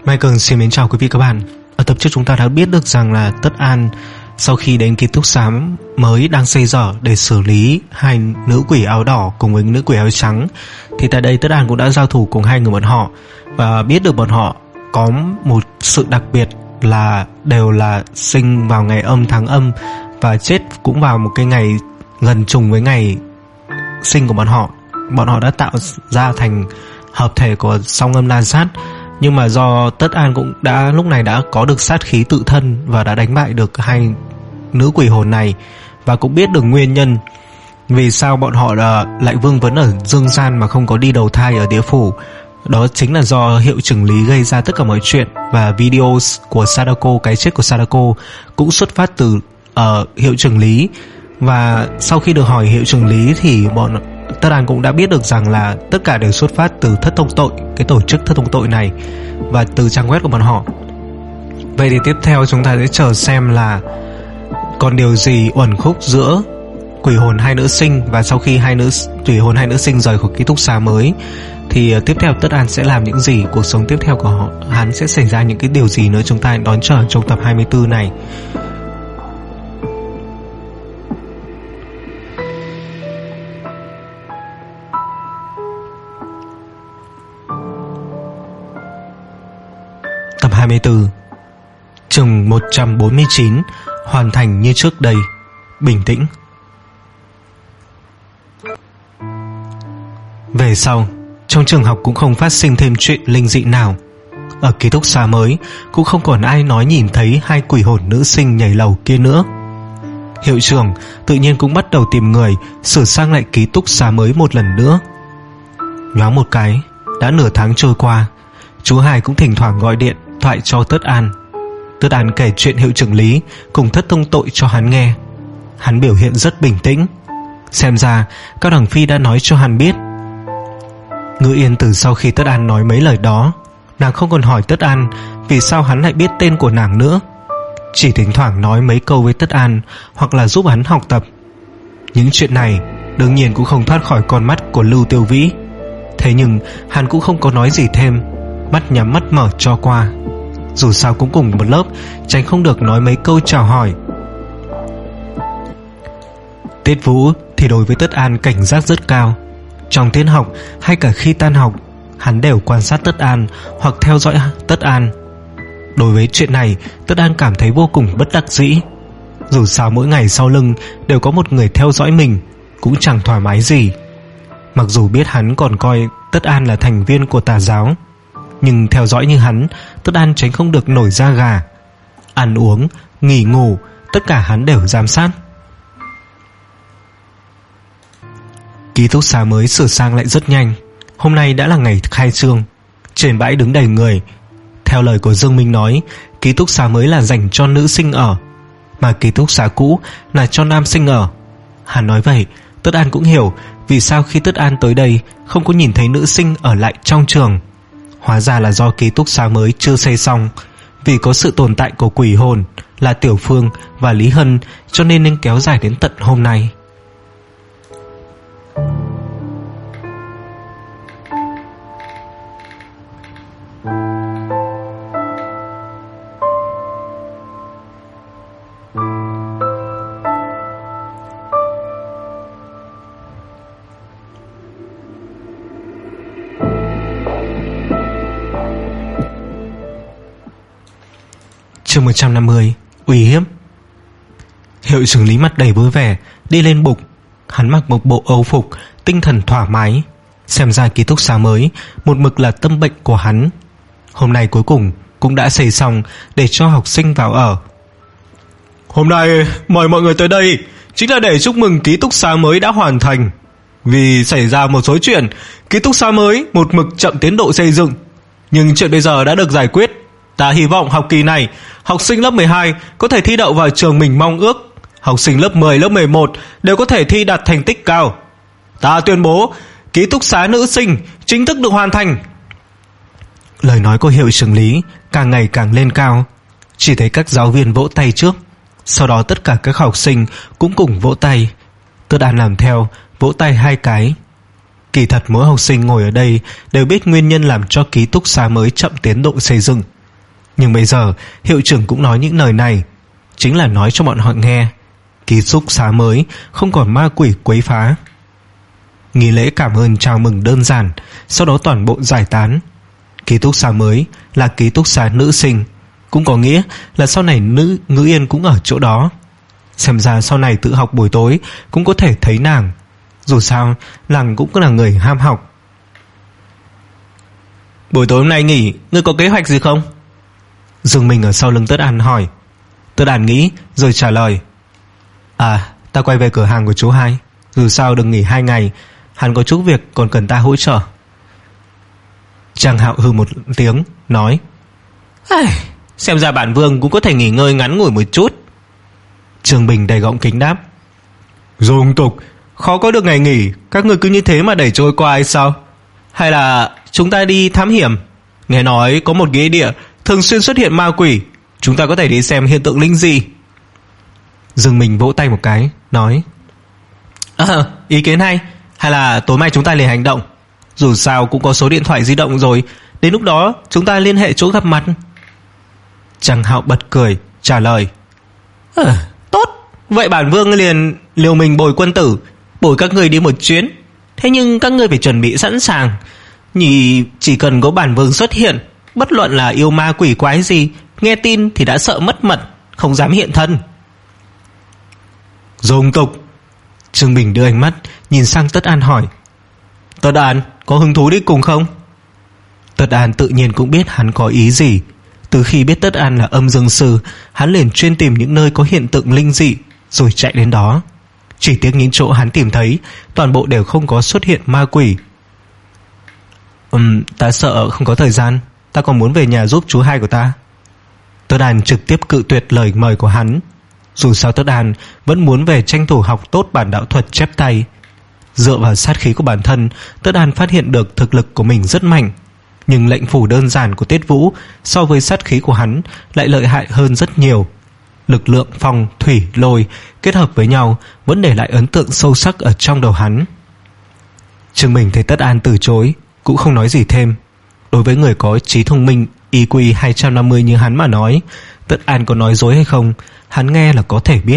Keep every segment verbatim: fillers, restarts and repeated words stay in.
Michael xin mến chào quý vị các bạn. Ở tập trước chúng ta đã biết được rằng là Tất An sau khi đến ký túc xá mới đang xây dở để xử lý hai nữ quỷ áo đỏ cùng với nữ quỷ áo trắng, thì tại đây Tất An cũng đã giao thủ cùng hai người bọn họ và biết được bọn họ có một sự đặc biệt là đều là sinh vào ngày âm tháng âm và chết cũng vào một cái ngày gần trùng với ngày sinh của bọn họ. Bọn họ đã tạo ra thành hợp thể của song âm la sát, nhưng mà do Tất An cũng đã lúc này đã có được sát khí tự thân và đã đánh bại được hai nữ quỷ hồn này, và cũng biết được nguyên nhân vì sao bọn họ là lại vương vấn ở dương gian mà không có đi đầu thai ở địa phủ. Đó chính là do hiệu trưởng Lý gây ra tất cả mọi chuyện, và video của Sadako, cái chết của Sadako cũng xuất phát từ uh, hiệu trưởng Lý. Và sau khi được hỏi hiệu trưởng Lý thì bọn Tất An cũng đã biết được rằng là tất cả đều xuất phát từ Thất Tông Tội, cái tổ chức Thất Tông Tội này, và từ trang web của bọn họ. Vậy thì tiếp theo chúng ta sẽ chờ xem là còn điều gì uẩn khúc giữa quỷ hồn hai nữ sinh, và sau khi hai nữ quỷ hồn hai nữ sinh rời khỏi ký túc xá mới thì tiếp theo Tất An sẽ làm những gì, cuộc sống tiếp theo của họ, hắn sẽ xảy ra những cái điều gì nữa, chúng ta đón chờ trong tập hai mươi tư này. Tập hai mươi tư, chừng một trăm bốn mươi chín, hoàn thành như trước đây, bình tĩnh. Về sau, trong trường học cũng không phát sinh thêm chuyện linh dị nào. Ở ký túc xá mới cũng không còn ai nói nhìn thấy hai quỷ hồn nữ sinh nhảy lầu kia nữa. Hiệu trưởng tự nhiên cũng bắt đầu tìm người sửa sang lại ký túc xá mới một lần nữa. Nhoáng một cái, đã nửa tháng trôi qua, chú Hải cũng thỉnh thoảng gọi điện thoại cho Tất An. Tất An kể chuyện hiệu trưởng Lý cùng Thất Tông Tội cho hắn nghe. Hắn biểu hiện rất bình tĩnh. Xem ra Cao Đằng Phi đã nói cho hắn biết. Ngữ Yên từ sau khi Tất An nói mấy lời đó, nàng không còn hỏi Tất An vì sao hắn lại biết tên của nàng nữa, chỉ thỉnh thoảng nói mấy câu với Tất An hoặc là giúp hắn học tập. Những chuyện này đương nhiên cũng không thoát khỏi con mắt của Lưu Tiêu Vĩ. Thế nhưng hắn cũng không có nói gì thêm, mắt nhắm mắt mở cho qua. Dù sao cũng cùng một lớp, tránh không được nói mấy câu chào hỏi. Tiết Vũ thì đối với Tất An cảnh giác rất cao. Trong tiết học hay cả khi tan học, hắn đều quan sát Tất An hoặc theo dõi Tất An. Đối với chuyện này, Tất An cảm thấy vô cùng bất đắc dĩ. Dù sao mỗi ngày sau lưng đều có một người theo dõi mình, cũng chẳng thoải mái gì. Mặc dù biết hắn còn coi Tất An là thành viên của tà giáo, nhưng theo dõi như hắn, Tất An tránh không được nổi da gà. Ăn uống, nghỉ ngủ, tất cả hắn đều giám sát. Ký túc xá mới sửa sang lại rất nhanh. Hôm nay đã là ngày khai trương. Trên bãi đứng đầy người. Theo lời của Dương Minh nói, ký túc xá mới là dành cho nữ sinh ở, mà ký túc xá cũ là cho nam sinh ở. Hắn nói vậy, Tất An cũng hiểu vì sao khi Tất An tới đây không có nhìn thấy nữ sinh ở lại trong trường. Hóa ra là do ký túc xá mới chưa xây xong. Vì có sự tồn tại của quỷ hồn là Tiểu Phương và Lý Hân, cho nên nên kéo dài đến tận hôm nay. Chương một trăm năm mươi, uy hiếp. Hiệu trưởng Lý mặt đầy vui vẻ đi lên bục. Hắn mặc một bộ âu phục, tinh thần thoải mái. Xem ra ký túc xá mới một mực là tâm bệnh của hắn. Hôm nay cuối cùng cũng đã xây xong để cho học sinh vào ở. Hôm nay mời mọi người tới đây chính là để chúc mừng ký túc xá mới đã hoàn thành. Vì xảy ra một số chuyện, ký túc xá mới một mực chậm tiến độ xây dựng, nhưng chuyện bây giờ đã được giải quyết. Ta hy vọng học kỳ này học sinh lớp mười hai có thể thi đậu vào trường mình mong ước. Học sinh lớp mười, lớp mười một đều có thể thi đạt thành tích cao. Ta tuyên bố ký túc xá nữ sinh chính thức được hoàn thành. Lời nói của hiệu trưởng Lý càng ngày càng lên cao. Chỉ thấy các giáo viên vỗ tay trước, sau đó tất cả các học sinh cũng cùng vỗ tay. Tất An làm theo, vỗ tay hai cái. Kỳ thật mỗi học sinh ngồi ở đây đều biết nguyên nhân làm cho ký túc xá mới chậm tiến độ xây dựng. Nhưng bây giờ hiệu trưởng cũng nói những lời này, chính là nói cho bọn họ nghe ký túc xá mới không còn ma quỷ quấy phá. Nghi lễ cảm ơn chào mừng đơn giản, sau đó toàn bộ giải tán. Ký túc xá mới là ký túc xá nữ sinh, cũng có nghĩa là sau này nữ Ngữ Yên cũng ở chỗ đó. Xem ra sau này tự học buổi tối cũng có thể thấy nàng. Dù sao nàng cũng là người ham học. Buổi tối hôm nay nghỉ, ngươi có kế hoạch gì không? Dương Minh ở sau lưng Tất An hỏi. Tất An nghĩ rồi trả lời. À, ta quay về cửa hàng của chú hai. Dù sao đừng nghỉ hai ngày, hắn có chút việc còn cần ta hỗ trợ. Trang Hạo hừ một tiếng nói. Xem ra bản vương cũng có thể nghỉ ngơi ngắn ngủi một chút. Trương Bình đầy gọng kính đáp. Dung tục, khó có được ngày nghỉ, các người cứ như thế mà đẩy trôi qua hay sao? Hay là chúng ta đi thám hiểm? Nghe nói có một nghĩa địa thường xuyên xuất hiện ma quỷ, chúng ta có thể đi xem hiện tượng linh dị. Dương Minh vỗ tay một cái nói. À, ý kiến hay. Hay là tối mai chúng ta liền hành động. Dù sao cũng có số điện thoại di động rồi, đến lúc đó chúng ta liên hệ chỗ gặp mặt. Trang Hạo bật cười trả lời. À, tốt, vậy bản vương liền liều mình bồi quân tử, bồi các người đi một chuyến. Thế nhưng các người phải chuẩn bị sẵn sàng. Nhỉ, chỉ cần có bản vương xuất hiện, bất luận là yêu ma quỷ quái gì, nghe tin thì đã sợ mất mật, không dám hiện thân. Dung tục. Trương Bình đưa ánh mắt nhìn sang Tất An hỏi. Tất An, có hứng thú đi cùng không? Tất An tự nhiên cũng biết hắn có ý gì. Từ khi biết Tất An là âm dương sư, hắn liền chuyên tìm những nơi có hiện tượng linh dị rồi chạy đến đó. Chỉ tiếc những chỗ hắn tìm thấy toàn bộ đều không có xuất hiện ma quỷ. Ừm, ta sợ không có thời gian, ta còn muốn về nhà giúp chú hai của ta. Tất An trực tiếp cự tuyệt lời mời của hắn. Dù sao Tất An vẫn muốn về tranh thủ học tốt bản đạo thuật chép tay. Dựa vào sát khí của bản thân, Tất An phát hiện được thực lực của mình rất mạnh. Nhưng lệnh phủ đơn giản của Tiết Vũ so với sát khí của hắn lại lợi hại hơn rất nhiều. Lực lượng phong, thủy, lôi kết hợp với nhau vẫn để lại ấn tượng sâu sắc ở trong đầu hắn. Trương Bình thấy Tất An từ chối cũng không nói gì thêm. Đối với người có trí thông minh i kiu hai trăm năm mươi như hắn mà nói, Tất An có nói dối hay không, hắn nghe là có thể biết.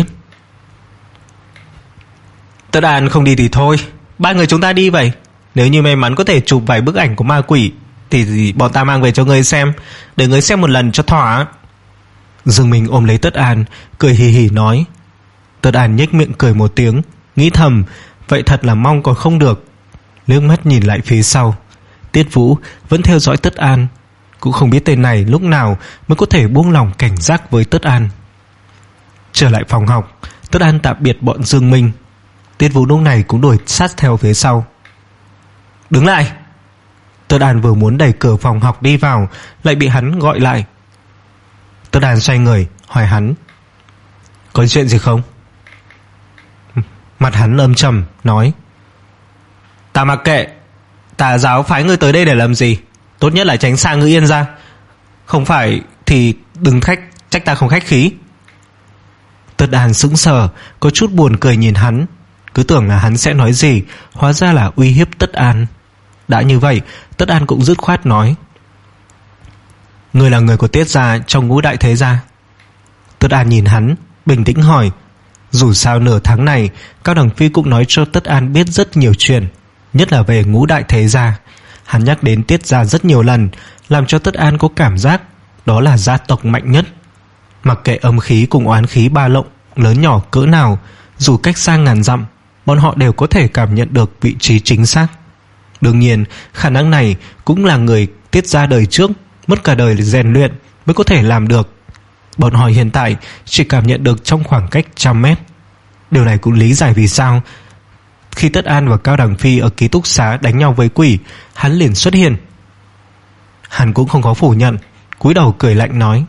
Tất An không đi thì thôi, ba người chúng ta đi vậy. Nếu như may mắn có thể chụp vài bức ảnh của ma quỷ thì bọn ta mang về cho ngươi xem, để ngươi xem một lần cho thỏa. Dương Minh ôm lấy Tất An cười hì hì nói. Tất An nhếch miệng cười một tiếng, nghĩ thầm vậy thật là mong còn không được. Liếc mắt nhìn lại phía sau, Tiết Vũ vẫn theo dõi Tất An. Cũng không biết tên này lúc nào mới có thể buông lòng cảnh giác với Tất An. Trở lại phòng học, Tất An tạm biệt bọn Dương Minh. Tiết Vũ lúc này cũng đuổi sát theo phía sau. Đứng lại. Tất An vừa muốn đẩy cửa phòng học đi vào, lại bị hắn gọi lại. Tất An xoay người hỏi hắn. Có chuyện gì không? Mặt hắn âm trầm nói. Ta mặc kệ, tà giáo phái ngươi tới đây để làm gì? Tốt nhất là tránh xa Ngữ Yên ra. Không phải thì đừng khách trách ta không khách khí. Tất An sững sờ, có chút buồn cười nhìn hắn. Cứ tưởng là hắn sẽ nói gì, hóa ra là uy hiếp Tất An. Đã như vậy, Tất An cũng dứt khoát nói. Ngươi là người của Tiết gia trong Ngũ Đại Thế Gia. Tất An nhìn hắn, bình tĩnh hỏi. Dù sao nửa tháng này, Cao Đằng Phi cũng nói cho Tất An biết rất nhiều chuyện, nhất là về Ngũ Đại Thế Gia. Hắn nhắc đến Tiết gia rất nhiều lần, làm cho Tất An có cảm giác đó là gia tộc mạnh nhất. Mặc kệ âm khí cùng oán khí ba lộng lớn nhỏ cỡ nào, dù cách xa ngàn dặm, bọn họ đều có thể cảm nhận được vị trí chính xác. Đương nhiên, khả năng này cũng là người Tiết gia đời trước mất cả đời rèn luyện mới có thể làm được. Bọn họ hiện tại chỉ cảm nhận được trong khoảng cách trăm mét. Điều này cũng lý giải vì sao khi Tất An và Cao Đằng Phi ở ký túc xá đánh nhau với quỷ, hắn liền xuất hiện. Hắn cũng không có phủ nhận, cúi đầu cười lạnh nói.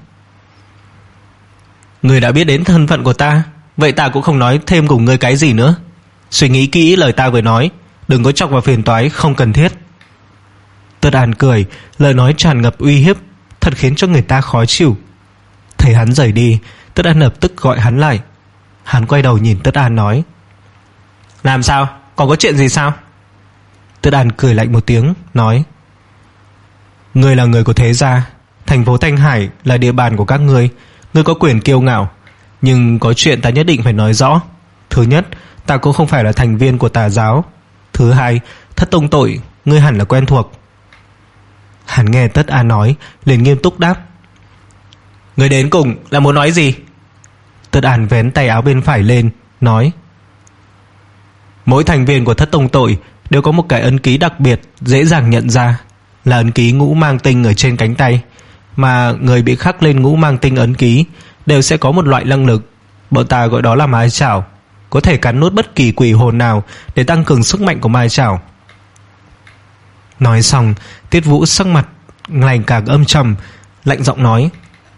Người đã biết đến thân phận của ta, vậy ta cũng không nói thêm cùng ngươi cái gì nữa. Suy nghĩ kỹ lời ta vừa nói, đừng có chọc vào phiền toái không cần thiết. Tất An cười, lời nói tràn ngập uy hiếp, thật khiến cho người ta khó chịu. Thấy hắn rời đi, Tất An lập tức gọi hắn lại. Hắn quay đầu nhìn Tất An nói. Làm sao? Còn có chuyện gì sao? Tất An cười lạnh một tiếng nói. Ngươi là người của Thế gia, Thành phố Thanh Hải là địa bàn của các ngươi, ngươi có quyền kiêu ngạo, nhưng có chuyện ta nhất định phải nói rõ. Thứ nhất, ta cũng không phải là thành viên của tà giáo. Thứ hai, thất tông tội ngươi hẳn là quen thuộc. Hắn nghe Tất An nói liền nghiêm túc đáp: Ngươi đến cùng là muốn nói gì? Tất An vén tay áo bên phải lên nói: Mỗi thành viên của thất tông tội đều có một cái ấn ký đặc biệt dễ dàng nhận ra, là ấn ký ngũ mang tinh ở trên cánh tay. Mà người bị khắc lên ngũ mang tinh ấn ký đều sẽ có một loại năng lực, bọn ta gọi đó là mai chảo, có thể cắn nuốt bất kỳ quỷ hồn nào để tăng cường sức mạnh của mai chảo. Nói xong, Tiết Vũ sắc mặt ngày càng âm trầm, lạnh giọng nói: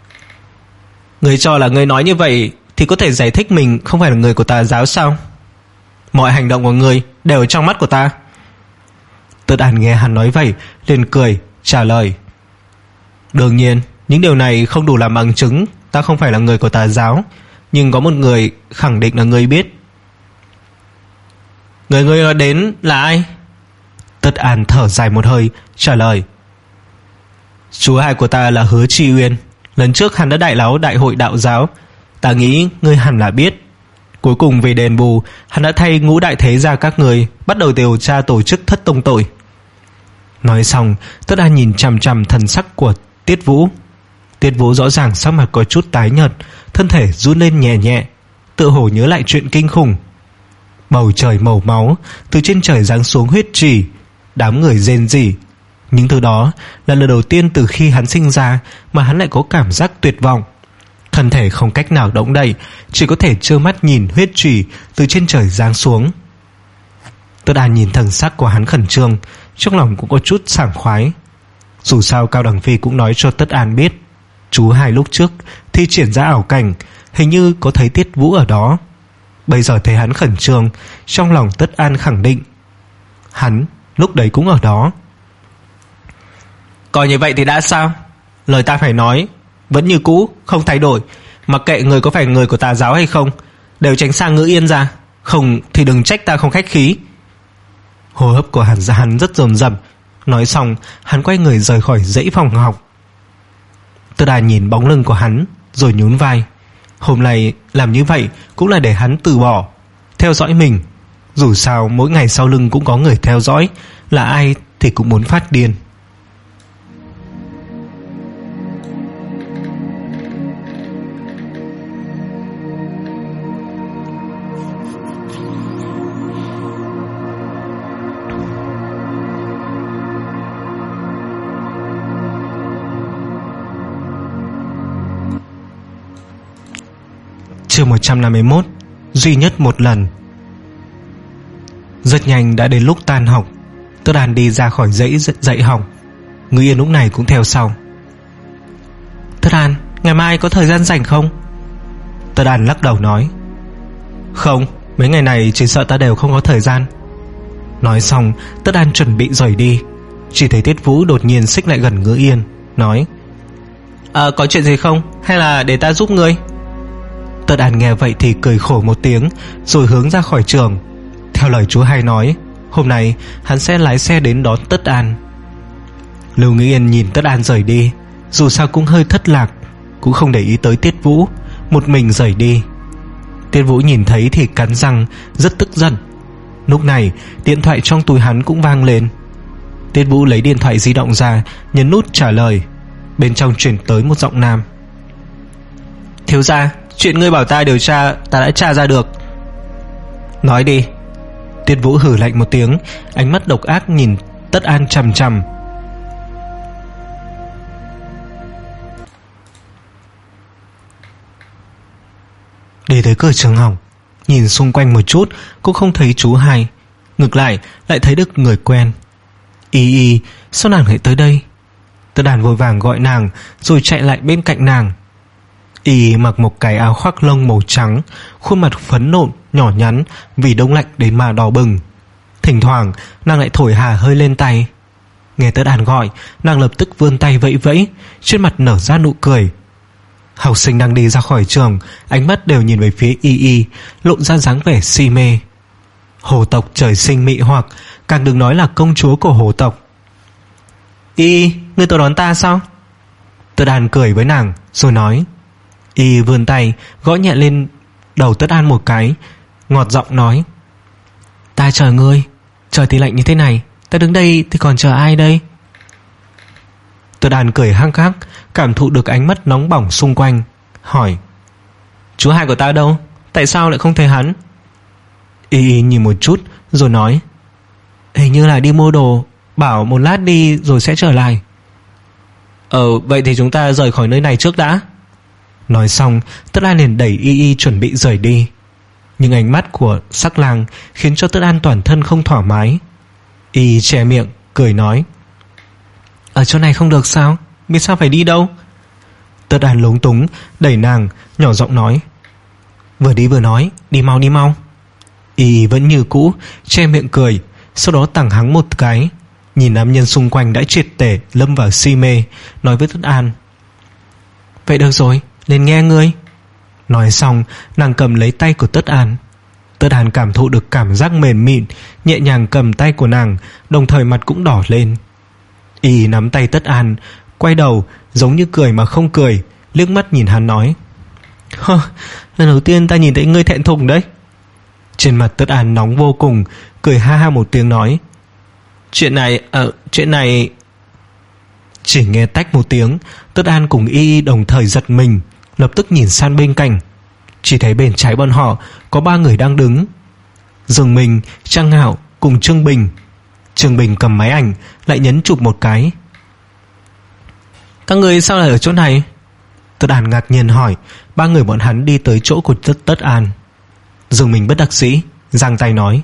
Ngươi cho là ngươi nói như vậy thì có thể giải thích mình không phải là người của tà giáo sao? Mọi hành động của ngươi đều ở trong mắt của ta. Tất An nghe hắn nói vậy liền cười trả lời: Đương nhiên, những điều này không đủ làm bằng chứng ta không phải là người của tà giáo, nhưng có một người khẳng định là ngươi biết. Người ngươi nói đến là ai? Tất An thở dài một hơi trả lời: Chú hai của ta là Hứa Chi Uyên. Lần trước hắn đã đại náo đại hội đạo giáo, ta nghĩ ngươi hẳn là biết. Cuối cùng vì đền bù, hắn đã thay ngũ đại thế gia các người bắt đầu điều tra tổ chức thất tông tội. Nói xong, Tất An nhìn chằm chằm thần sắc của Tiết Vũ. Tiết Vũ rõ ràng sắc mặt có chút tái nhợt, thân thể run lên nhẹ nhẹ, tựa hồ nhớ lại chuyện kinh khủng. Bầu trời màu máu, từ trên trời giáng xuống huyết trì, đám người rên rỉ. Những thứ đó là lần đầu tiên từ khi hắn sinh ra mà hắn lại có cảm giác tuyệt vọng. Thân thể không cách nào động đậy, chỉ có thể trơ mắt nhìn huyết trì từ trên trời giáng xuống. Tất An nhìn thần sắc của hắn khẩn trương, trong lòng cũng có chút sảng khoái. Dù sao Cao Đằng Phi cũng nói cho Tất An biết, chú hai lúc trước thi triển ra ảo cảnh, hình như có thấy Tiết Vũ ở đó. Bây giờ thấy hắn khẩn trương, trong lòng Tất An khẳng định hắn lúc đấy cũng ở đó. Coi như vậy thì đã sao? Lời ta phải nói vẫn như cũ, không thay đổi. Mặc kệ người có phải người của tà giáo hay không, đều tránh sang Ngữ Yên ra, không thì đừng trách ta không khách khí. Hô hấp của hắn ra hắn rất dồn dập. Nói xong, hắn quay người rời khỏi dãy phòng học. Tất An nhìn bóng lưng của hắn rồi nhún vai. Hôm nay làm như vậy cũng là để hắn từ bỏ theo dõi mình. Dù sao mỗi ngày sau lưng cũng có người theo dõi, là ai thì cũng muốn phát điên. Chương một trăm năm mươi mốt. Duy nhất một lần. Rất nhanh đã đến lúc tan học. Tất An đi ra khỏi dãy dạy học. Ngữ Yên lúc này cũng theo sau. Tất An, ngày mai có thời gian rảnh không? Tất An lắc đầu nói: Không, mấy ngày này chỉ sợ ta đều không có thời gian. Nói xong, Tất An chuẩn bị rời đi, chỉ thấy Tiết Vũ đột nhiên xích lại gần Ngữ Yên, nói: À, có chuyện gì không? Hay là để ta giúp ngươi? Tất An nghe vậy thì cười khổ một tiếng, rồi hướng ra khỏi trường. Theo lời chú hai nói, hôm nay hắn sẽ lái xe đến đón Tất An. Lưu Ngữ Yên nhìn Tất An rời đi, dù sao cũng hơi thất lạc, cũng không để ý tới Tiết Vũ, một mình rời đi. Tiết Vũ nhìn thấy thì cắn răng, rất tức giận. Lúc này điện thoại trong túi hắn cũng vang lên. Tiết Vũ lấy điện thoại di động ra, nhấn nút trả lời. Bên trong truyền tới một giọng nam: Thiếu gia, chuyện ngươi bảo ta điều tra ta đã tra ra được. Nói đi. Tiết Vũ hử lạnh một tiếng, ánh mắt độc ác nhìn Tất An chằm chằm. Đi tới cửa trường học, nhìn xung quanh một chút cũng không thấy chú hai. Ngược lại lại thấy được người quen. Y Y, sao nàng lại tới đây? Tất An vội vàng gọi nàng, rồi chạy lại bên cạnh nàng. Y mặc một cái áo khoác lông màu trắng, khuôn mặt phấn nộn, nhỏ nhắn vì đông lạnh đến mà đỏ bừng. Thỉnh thoảng nàng lại thổi hà hơi lên tay. Nghe Tất An gọi, nàng lập tức vươn tay vẫy vẫy, trên mặt nở ra nụ cười. Học sinh đang đi ra khỏi trường, ánh mắt đều nhìn về phía Y Y, lộ ra dáng vẻ si mê. Hồ tộc trời sinh mị hoặc, càng đừng nói là công chúa của hồ tộc. Y Y, ngươi tới đón ta sao? Tất An cười với nàng rồi nói. Y vươn tay gõ nhẹ lên đầu Tất An một cái, ngọt giọng nói. Ta chờ ngươi, trời thì lạnh như thế này, ta đứng đây thì còn chờ ai đây? Tất An cười hăng hắc, cảm thụ được ánh mắt nóng bỏng xung quanh, hỏi. Chú hai của ta đâu? Tại sao lại không thấy hắn? Y nhìn một chút rồi nói. Hình như là đi mua đồ, bảo một lát đi rồi sẽ trở lại. Ờ vậy thì chúng ta rời khỏi nơi này trước đã. Nói xong Tất An liền đẩy Y Y chuẩn bị rời đi. Nhưng ánh mắt của sắc lang khiến cho Tất An toàn thân không thoải mái. Y che miệng cười nói. Ở chỗ này không được sao? Biết sao phải đi đâu? Tất An lúng túng đẩy nàng, nhỏ giọng nói. Vừa đi vừa nói, đi mau đi mau. Y vẫn như cũ che miệng cười, sau đó tằng hắng một cái, nhìn nam nhân xung quanh đã triệt để lâm vào si mê, nói với Tất An. Vậy được rồi, lên nghe ngươi. Nói xong nàng cầm lấy tay của Tất An. Tất An cảm thụ được cảm giác mềm mịn, nhẹ nhàng cầm tay của nàng, đồng thời mặt cũng đỏ lên. Y nắm tay Tất An, quay đầu giống như cười mà không cười, liếc mắt nhìn hắn nói. Hơ, lần đầu tiên ta nhìn thấy ngươi thẹn thùng đấy. Trên mặt Tất An nóng vô cùng, cười ha ha một tiếng nói. Chuyện này, ờ, à, chuyện này... Chỉ nghe tách một tiếng, Tất An cùng Y Y đồng thời giật mình, lập tức nhìn sang bên cạnh. Chỉ thấy bên trái bọn họ có ba người đang đứng. Dương Minh, Trang Hạo cùng Trương Bình. Trương Bình cầm máy ảnh, lại nhấn chụp một cái. Các người sao lại ở chỗ này? Tất An ngạc nhiên hỏi. Ba người bọn hắn đi tới chỗ của Tất, Tất An. Dương Minh bất đắc dĩ giang tay nói.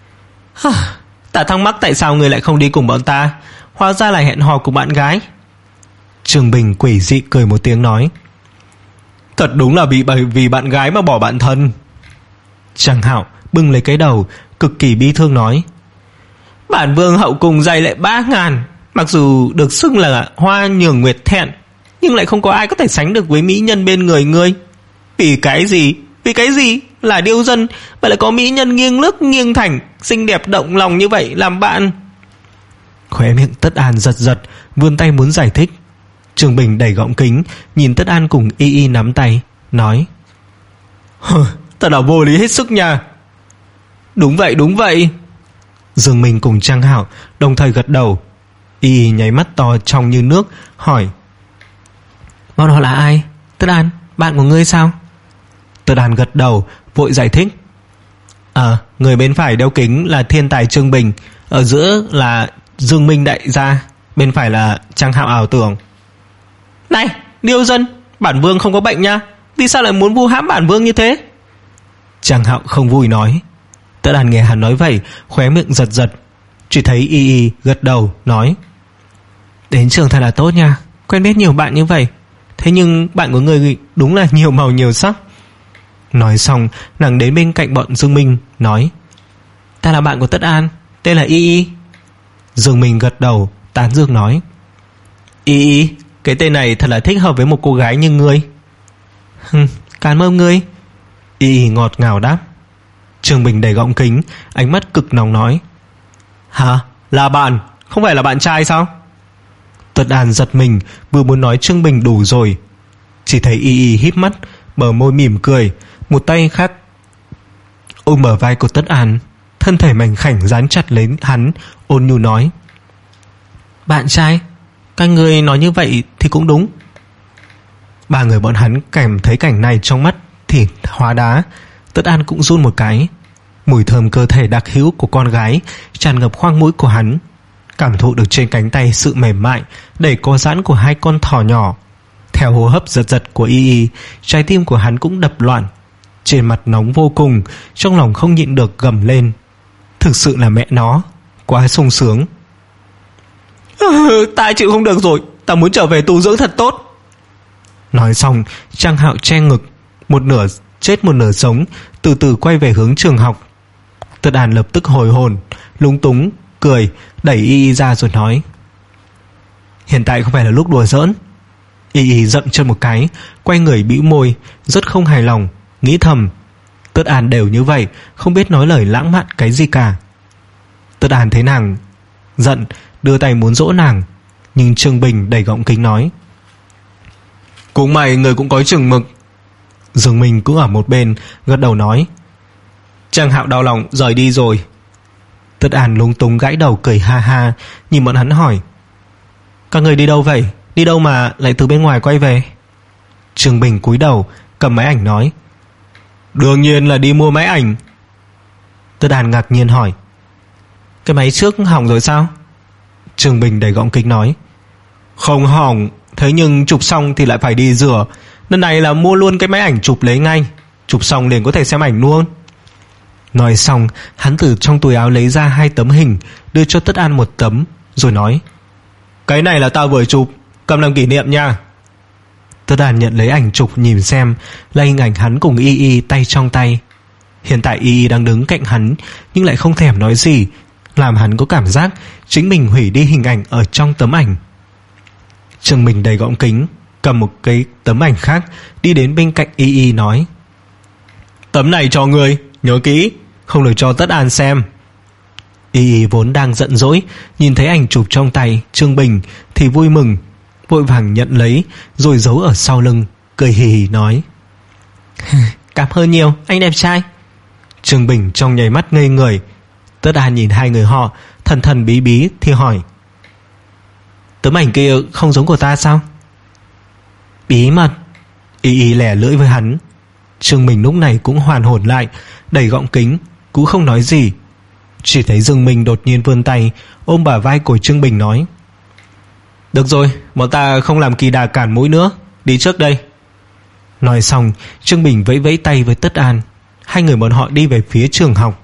Ta thắc mắc tại sao người lại không đi cùng bọn ta, hóa ra là hẹn hò cùng bạn gái. Trương Bình quỷ dị cười một tiếng nói. Thật đúng là bị bởi vì bạn gái mà bỏ bạn thân. Trang Hạo bưng lấy cái đầu, cực kỳ bi thương nói. Bản vương hậu cùng dày lại ba ngàn, mặc dù được xưng là hoa nhường nguyệt thẹn, nhưng lại không có ai có thể sánh được với mỹ nhân bên người ngươi. Vì cái gì? Vì cái gì là điêu dân mà lại có mỹ nhân nghiêng nước nghiêng thành, xinh đẹp động lòng như vậy làm bạn? Khóe miệng Tất An giật giật, vươn tay muốn giải thích. Trương Bình đẩy gọng kính, nhìn Tất An cùng Y Y nắm tay, nói. Hừ, thật là vô lý hết sức nha. Đúng vậy, đúng vậy. Dương Minh cùng Trang Hạo đồng thời gật đầu. Y Y nháy mắt to trong như nước, hỏi. Bọn họ là ai? Tất An, bạn của ngươi sao? Tất An gật đầu, vội giải thích. Ờ, à, người bên phải đeo kính là thiên tài Trương Bình, ở giữa là Dương Minh đại gia, bên phải là Trang Hạo ảo tưởng. Này, điêu dân, bản vương không có bệnh nha, vì sao lại muốn vu hãm bản vương như thế? Trang Hạo không vui nói. Tất An nghe hắn nói vậy, khóe miệng giật giật. Chỉ thấy Y Y gật đầu nói. Đến trường thật là tốt nha, quen biết nhiều bạn như vậy. Thế nhưng bạn của người đúng là nhiều màu nhiều sắc. Nói xong nàng đến bên cạnh bọn Dương Minh, nói. Ta là bạn của Tất An, tên là Y Y. Dương Minh gật đầu tán dương nói. Y Y, cái tên này thật là thích hợp với một cô gái như ngươi. Hừm, cảm ơn ngươi. Y Y ngọt ngào đáp. Trương Bình đầy gọng kính, ánh mắt cực nóng nói. Hả? Là bạn? Không phải là bạn trai sao? Tất An giật mình, vừa muốn nói Trương Bình đủ rồi, chỉ thấy Y Y híp mắt, bờ môi mỉm cười, một tay khác ôm bờ vai của Tất An, thân thể mảnh khảnh dán chặt lấy hắn, ôn nhu nói. Bạn trai? Các người nói như vậy thì cũng đúng. Ba người bọn hắn cảm thấy cảnh này trong mắt thì hóa đá. Tất An cũng run một cái. Mùi thơm cơ thể đặc hữu của con gái tràn ngập khoang mũi của hắn, cảm thụ được trên cánh tay sự mềm mại đầy co giãn của hai con thỏ nhỏ. Theo hô hấp giật giật của Y Y, trái tim của hắn cũng đập loạn. Trên mặt nóng vô cùng, trong lòng không nhịn được gầm lên. Thực sự là mẹ nó, quá sung sướng. Ừ, ta chịu không được rồi, ta muốn trở về tu dưỡng thật tốt. Nói xong Trang Hạo che ngực, một nửa chết một nửa sống, từ từ quay về hướng trường học. Tất An lập tức hồi hồn, lúng túng cười, đẩy Y Y ra rồi nói. Hiện tại không phải là lúc đùa giỡn. Y Y dậm chân một cái, quay người bĩu môi, rất không hài lòng, nghĩ thầm. Tất An đều như vậy, không biết nói lời lãng mạn cái gì cả. Tất An thấy nàng giận, đưa tay muốn dỗ nàng, nhưng Trương Bình đẩy gọng kính nói. Cũng may người cũng có chừng mực. Dương Minh cũng ở một bên gật đầu nói. Trang Hạo đau lòng rời đi rồi. Tất An lúng túng gãi đầu cười ha ha, nhìn bọn hắn hỏi. Các người đi đâu vậy? Đi đâu mà lại từ bên ngoài quay về? Trương Bình cúi đầu cầm máy ảnh nói. Đương nhiên là đi mua máy ảnh. Tất An ngạc nhiên hỏi. Cái máy trước hỏng rồi sao? Trương Bình đầy gọng kính nói. Không hỏng, thế nhưng chụp xong thì lại phải đi rửa. Lần này là mua luôn cái máy ảnh chụp lấy ngay. Chụp xong liền có thể xem ảnh luôn. Nói xong, hắn từ trong túi áo lấy ra hai tấm hình, đưa cho Tất An một tấm, rồi nói. Cái này là tao vừa chụp, cầm làm kỷ niệm nha. Tất An nhận lấy ảnh chụp nhìn xem, là hình ảnh hắn cùng Y Y tay trong tay. Hiện tại Y Y đang đứng cạnh hắn, nhưng lại không thèm nói gì, làm hắn có cảm giác chính mình hủy đi hình ảnh ở trong tấm ảnh. Trương Bình đầy gọng kính, cầm một cái tấm ảnh khác, đi đến bên cạnh Y Y nói. Tấm này cho người, nhớ kỹ, không được cho Tất An xem. Y Y vốn đang giận dỗi, nhìn thấy ảnh chụp trong tay Trương Bình thì vui mừng, vội vàng nhận lấy rồi giấu ở sau lưng, cười hì hì nói. Cảm ơn nhiều anh đẹp trai. Trương Bình trong nháy mắt ngây người. Tất An nhìn hai người họ thần thần bí bí thì hỏi. Tấm ảnh kia không giống của ta sao? Bí mật. Y Y lẻ lưỡi với hắn. Trương Bình lúc này cũng hoàn hồn lại, đẩy gọng kính, cũng không nói gì. Chỉ thấy Dương Minh đột nhiên vươn tay ôm bả vai của Trương Bình nói. Được rồi, bọn ta không làm kỳ đà cản mũi nữa, đi trước đây. Nói xong, Trương Bình vẫy vẫy tay với Tất An. Hai người bọn họ đi về phía trường học.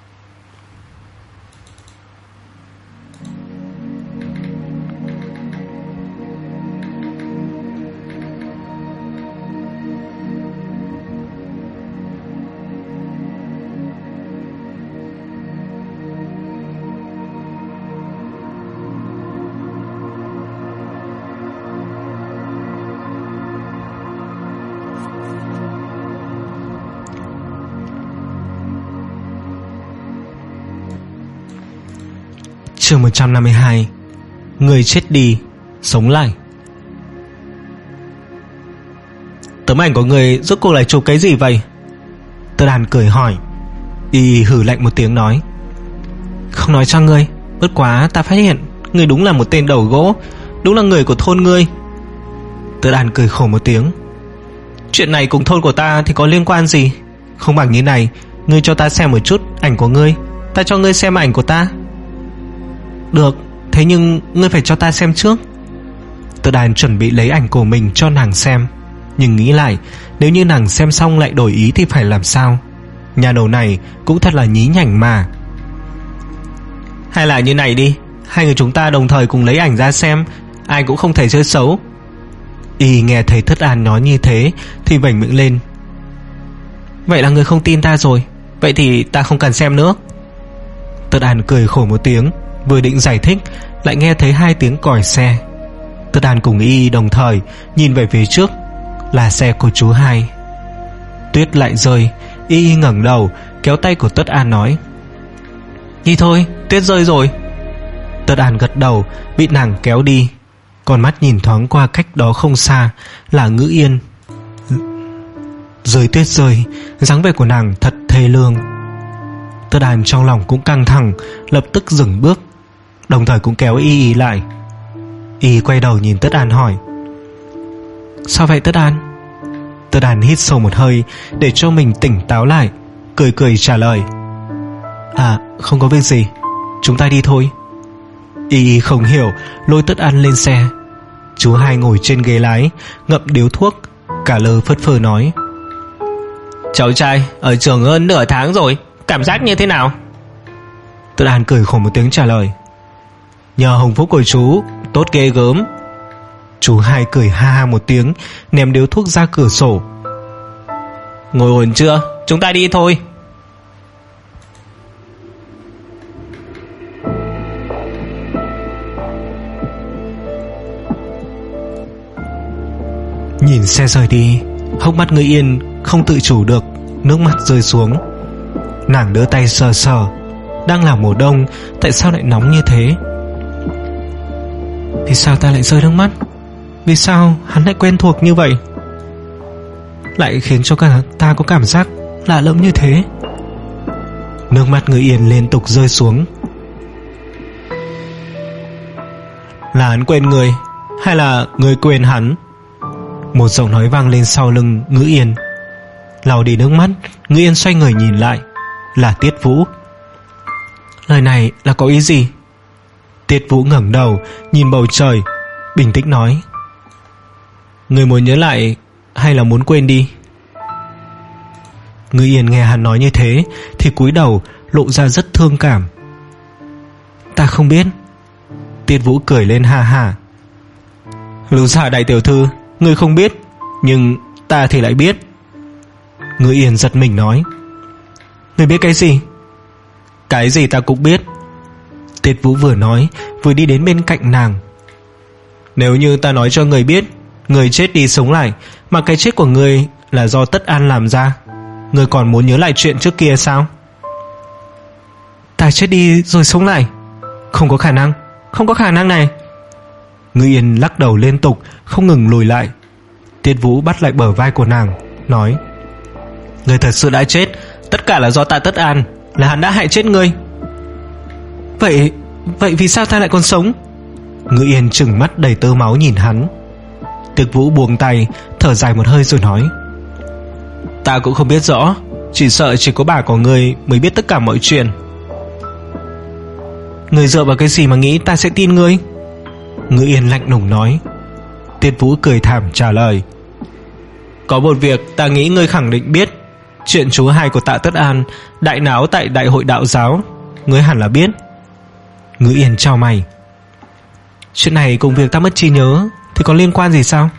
Chương một trăm năm mươi hai. Người chết đi sống lại. Tấm ảnh của người rốt cuộc lại chụp cái gì vậy? Tất An cười hỏi. Y hử lạnh một tiếng nói. Không nói cho ngươi, bất quá ta phát hiện ngươi đúng là một tên đầu gỗ, đúng là người của thôn ngươi. Tất An cười khổ một tiếng. Chuyện này cùng thôn của ta thì có liên quan gì? Không bằng như này, ngươi cho ta xem một chút ảnh của ngươi, ta cho ngươi xem ảnh của ta. Được, thế nhưng ngươi phải cho ta xem trước. Tất An chuẩn bị lấy ảnh của mình cho nàng xem, nhưng nghĩ lại, nếu như nàng xem xong lại đổi ý thì phải làm sao? Nhà đầu này cũng thật là nhí nhảnh mà. Hay là như này đi, hai người chúng ta đồng thời cùng lấy ảnh ra xem, ai cũng không thể chơi xấu. Y nghe thấy Tất An nói như thế thì vểnh miệng lên. Vậy là ngươi không tin ta rồi, vậy thì ta không cần xem nữa. Tất An cười khổ một tiếng, vừa định giải thích lại nghe thấy hai tiếng còi xe. Tất An cùng Y đồng thời nhìn về phía trước, là xe của chú hai. Tuyết lại rơi. Y ngẩng đầu kéo tay của Tất An nói. Đi thôi, tuyết rơi rồi. Tất An gật đầu, bị nàng kéo đi. Con mắt nhìn thoáng qua cách đó không xa là Ngữ Yên. Rơi tuyết rơi, dáng vẻ của nàng thật thê lương. Tất An trong lòng cũng căng thẳng, lập tức dừng bước, đồng thời cũng kéo Y Y lại. Y quay đầu nhìn Tất An hỏi. Sao vậy Tất An? Tất An hít sâu một hơi để cho mình tỉnh táo lại, cười cười trả lời. À, không có việc gì, chúng ta đi thôi. Y Y không hiểu, lôi Tất An lên xe. Chú hai ngồi trên ghế lái, ngậm điếu thuốc, cả lơ phất phơ nói. Cháu trai ở trường hơn nửa tháng rồi, cảm giác như thế nào? Tất An cười khổ một tiếng trả lời. Nhờ hồng phúc của chú, tốt ghê gớm. Chú hai cười ha ha một tiếng, ném điếu thuốc ra cửa sổ. Ngồi ổn chưa? Chúng ta đi thôi. Nhìn xe rời đi, hốc mắt Ngữ Yên không tự chủ được, nước mắt rơi xuống. Nàng đưa tay sờ sờ. Đang là mùa đông, tại sao lại nóng như thế? Thì sao ta lại rơi nước mắt? Vì sao hắn lại quen thuộc như vậy, lại khiến cho cả ta có cảm giác lạ lẫm như thế? Nước mắt Ngữ Yên liên tục rơi xuống. Là hắn quên người, hay là người quên hắn? Một giọng nói vang lên sau lưng Ngữ Yên. Lau đi nước mắt, Ngữ Yên xoay người nhìn lại. Là Tiết Vũ. Lời này là có ý gì? Tiết Vũ ngẩng đầu nhìn bầu trời, bình tĩnh nói: người muốn nhớ lại hay là muốn quên đi? Ngữ Yên nghe hắn nói như thế thì cúi đầu lộ ra rất thương cảm. Ta không biết. Tiết Vũ cười lên ha ha. Lưu Gia đại tiểu thư, ngươi không biết, nhưng ta thì lại biết. Ngữ Yên giật mình nói: ngươi biết cái gì? Cái gì ta cũng biết. Tiết Vũ vừa nói vừa đi đến bên cạnh nàng. Nếu như ta nói cho người biết người chết đi sống lại, mà cái chết của người là do Tất An làm ra, người còn muốn nhớ lại chuyện trước kia sao? Ta chết đi rồi sống lại? Không có khả năng, không có khả năng này. Ngữ Yên lắc đầu liên tục, không ngừng lùi lại. Tiết Vũ bắt lại bờ vai của nàng, nói: người thật sự đã chết, tất cả là do Tạ Tất An, là hắn đã hại chết ngươi. Vậy, vậy vì sao ta lại còn sống? Ngữ Yên trừng mắt đầy tơ máu nhìn hắn. Tiết Vũ buông tay, thở dài một hơi rồi nói: ta cũng không biết rõ, chỉ sợ chỉ có bà của ngươi mới biết tất cả mọi chuyện. Ngươi dựa vào cái gì mà nghĩ ta sẽ tin ngươi? Ngữ Yên lạnh lùng nói. Tiết Vũ cười thảm trả lời: có một việc ta nghĩ ngươi khẳng định biết. Chuyện chú hai của Tạ Tất An đại náo tại đại hội đạo giáo, ngươi hẳn là biết. Ngữ Yên chau mày: chuyện này cùng việc ta mất trí nhớ thì có liên quan gì sao?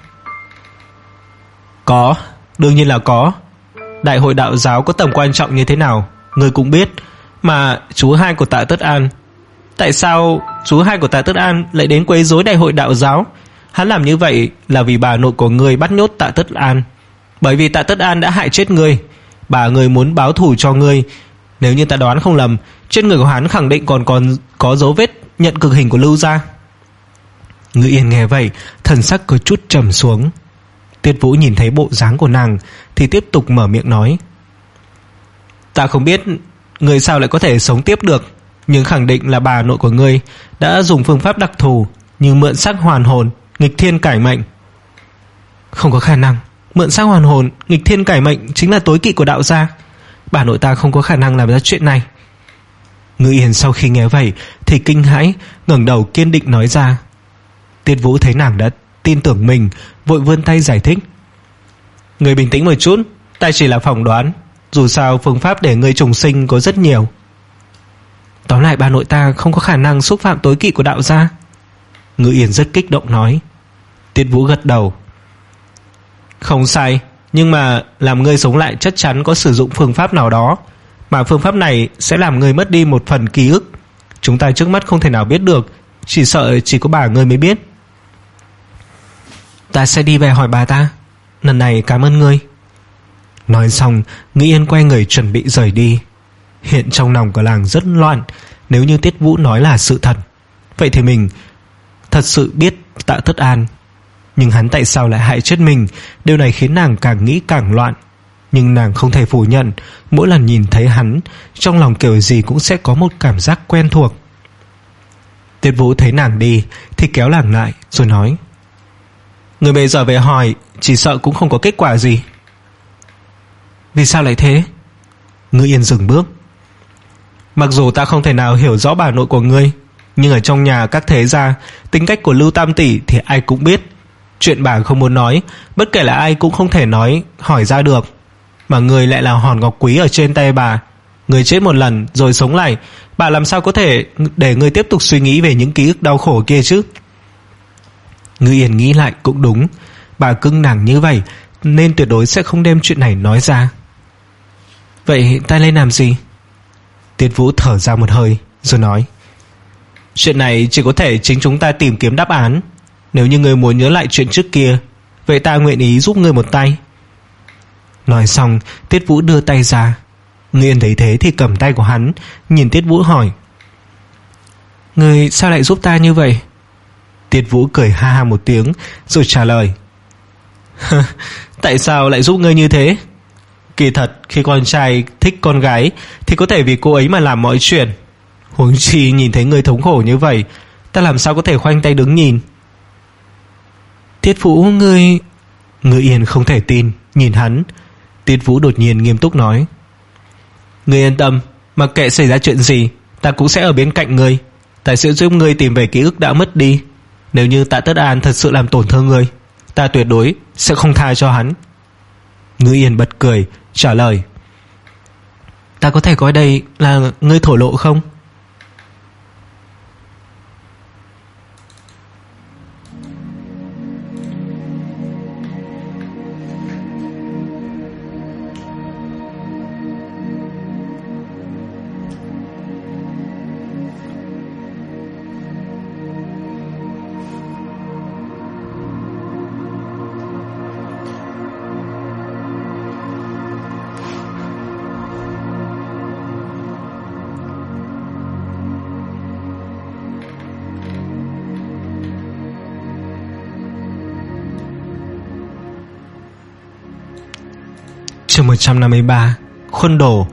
Có, đương nhiên là có. Đại hội đạo giáo có tầm quan trọng như thế nào ngươi cũng biết. Mà chú hai của Tạ Tất An, tại sao chú hai của Tạ Tất An lại đến quấy rối đại hội đạo giáo? Hắn làm như vậy là vì bà nội của ngươi bắt nhốt Tạ Tất An. Bởi vì Tạ Tất An đã hại chết ngươi, bà ngươi muốn báo thù cho ngươi. Nếu như ta đoán không lầm, trên người của hắn khẳng định còn còn có dấu vết nhận cực hình của Lưu gia. Ngữ Yên nghe vậy, thần sắc có chút trầm xuống. Tiết Vũ nhìn thấy bộ dáng của nàng thì tiếp tục mở miệng nói: ta không biết ngươi sao lại có thể sống tiếp được, nhưng khẳng định là bà nội của ngươi đã dùng phương pháp đặc thù như mượn xác hoàn hồn, nghịch thiên cải mệnh. Không có khả năng. Mượn xác hoàn hồn, nghịch thiên cải mệnh chính là tối kỵ của đạo gia. Bà nội ta không có khả năng làm ra chuyện này. Ngữ Yên sau khi nghe vậy thì kinh hãi, ngẩng đầu kiên định nói ra. Tiết Vũ thấy nàng đã tin tưởng mình, vội vươn tay giải thích: người bình tĩnh một chút, ta chỉ là phỏng đoán. Dù sao phương pháp để ngươi trùng sinh có rất nhiều. Tóm lại bà nội ta không có khả năng xúc phạm tối kỵ của đạo gia. Ngữ Yên rất kích động nói. Tiết Vũ gật đầu. Không sai, nhưng mà làm ngươi sống lại chắc chắn có sử dụng phương pháp nào đó, mà phương pháp này sẽ làm ngươi mất đi một phần ký ức. Chúng ta trước mắt không thể nào biết được, chỉ sợ chỉ có bà ngươi mới biết. Ta sẽ đi về hỏi bà ta. Lần này cảm ơn ngươi. Nói xong, Ngữ Yên quay người chuẩn bị rời đi. Hiện trong lòng của làng rất loạn. Nếu như Tiết Vũ nói là sự thật, vậy thì mình thật sự biết Tạ Tất An. Nhưng hắn tại sao lại hại chết mình? Điều này khiến nàng càng nghĩ càng loạn. Nhưng nàng không thể phủ nhận, mỗi lần nhìn thấy hắn, trong lòng kiểu gì cũng sẽ có một cảm giác quen thuộc. Tiết Vũ thấy nàng đi thì kéo nàng lại rồi nói: người bây giờ về hỏi, chỉ sợ cũng không có kết quả gì. Vì sao lại thế? Ngữ Yên dừng bước. Mặc dù ta không thể nào hiểu rõ bà nội của ngươi, nhưng ở trong nhà các thế gia, tính cách của Lưu Tam tỷ thì ai cũng biết. Chuyện bà không muốn nói, bất kể là ai cũng không thể nói hỏi ra được. Mà người lại là hòn ngọc quý ở trên tay bà. Người chết một lần rồi sống lại, bà làm sao có thể để người tiếp tục suy nghĩ về những ký ức đau khổ kia chứ? Ngữ Yên nghĩ lại cũng đúng. Bà cưng nàng như vậy nên tuyệt đối sẽ không đem chuyện này nói ra. Vậy ta nên làm gì? Tiết Vũ thở ra một hơi rồi nói: chuyện này chỉ có thể chính chúng ta tìm kiếm đáp án. Nếu như người muốn nhớ lại chuyện trước kia, vậy ta nguyện ý giúp người một tay. Nói xong, Tiết Vũ đưa tay ra. Ngữ Yên thấy thế thì cầm tay của hắn, nhìn Tiết Vũ hỏi: người sao lại giúp ta như vậy? Tiết Vũ cười ha ha một tiếng rồi trả lời: Tại sao lại giúp ngươi như thế? Kỳ thật khi con trai thích con gái thì có thể vì cô ấy mà làm mọi chuyện. Huống chi nhìn thấy ngươi thống khổ như vậy, ta làm sao có thể khoanh tay đứng nhìn. Tiết Vũ, ngươi... Ngự Yên không thể tin nhìn hắn. Tiết Vũ đột nhiên nghiêm túc nói: Ngươi yên tâm, mặc kệ xảy ra chuyện gì, ta cũng sẽ ở bên cạnh ngươi. Ta sẽ giúp ngươi tìm về ký ức đã mất đi. Nếu như Tạ Tất An thật sự làm tổn thương ngươi, ta tuyệt đối sẽ không tha cho hắn. Ngự Yên bật cười trả lời: Ta có thể coi đây là ngươi thổ lộ không? Chương một trăm năm mươi ba. Khuôn đổ.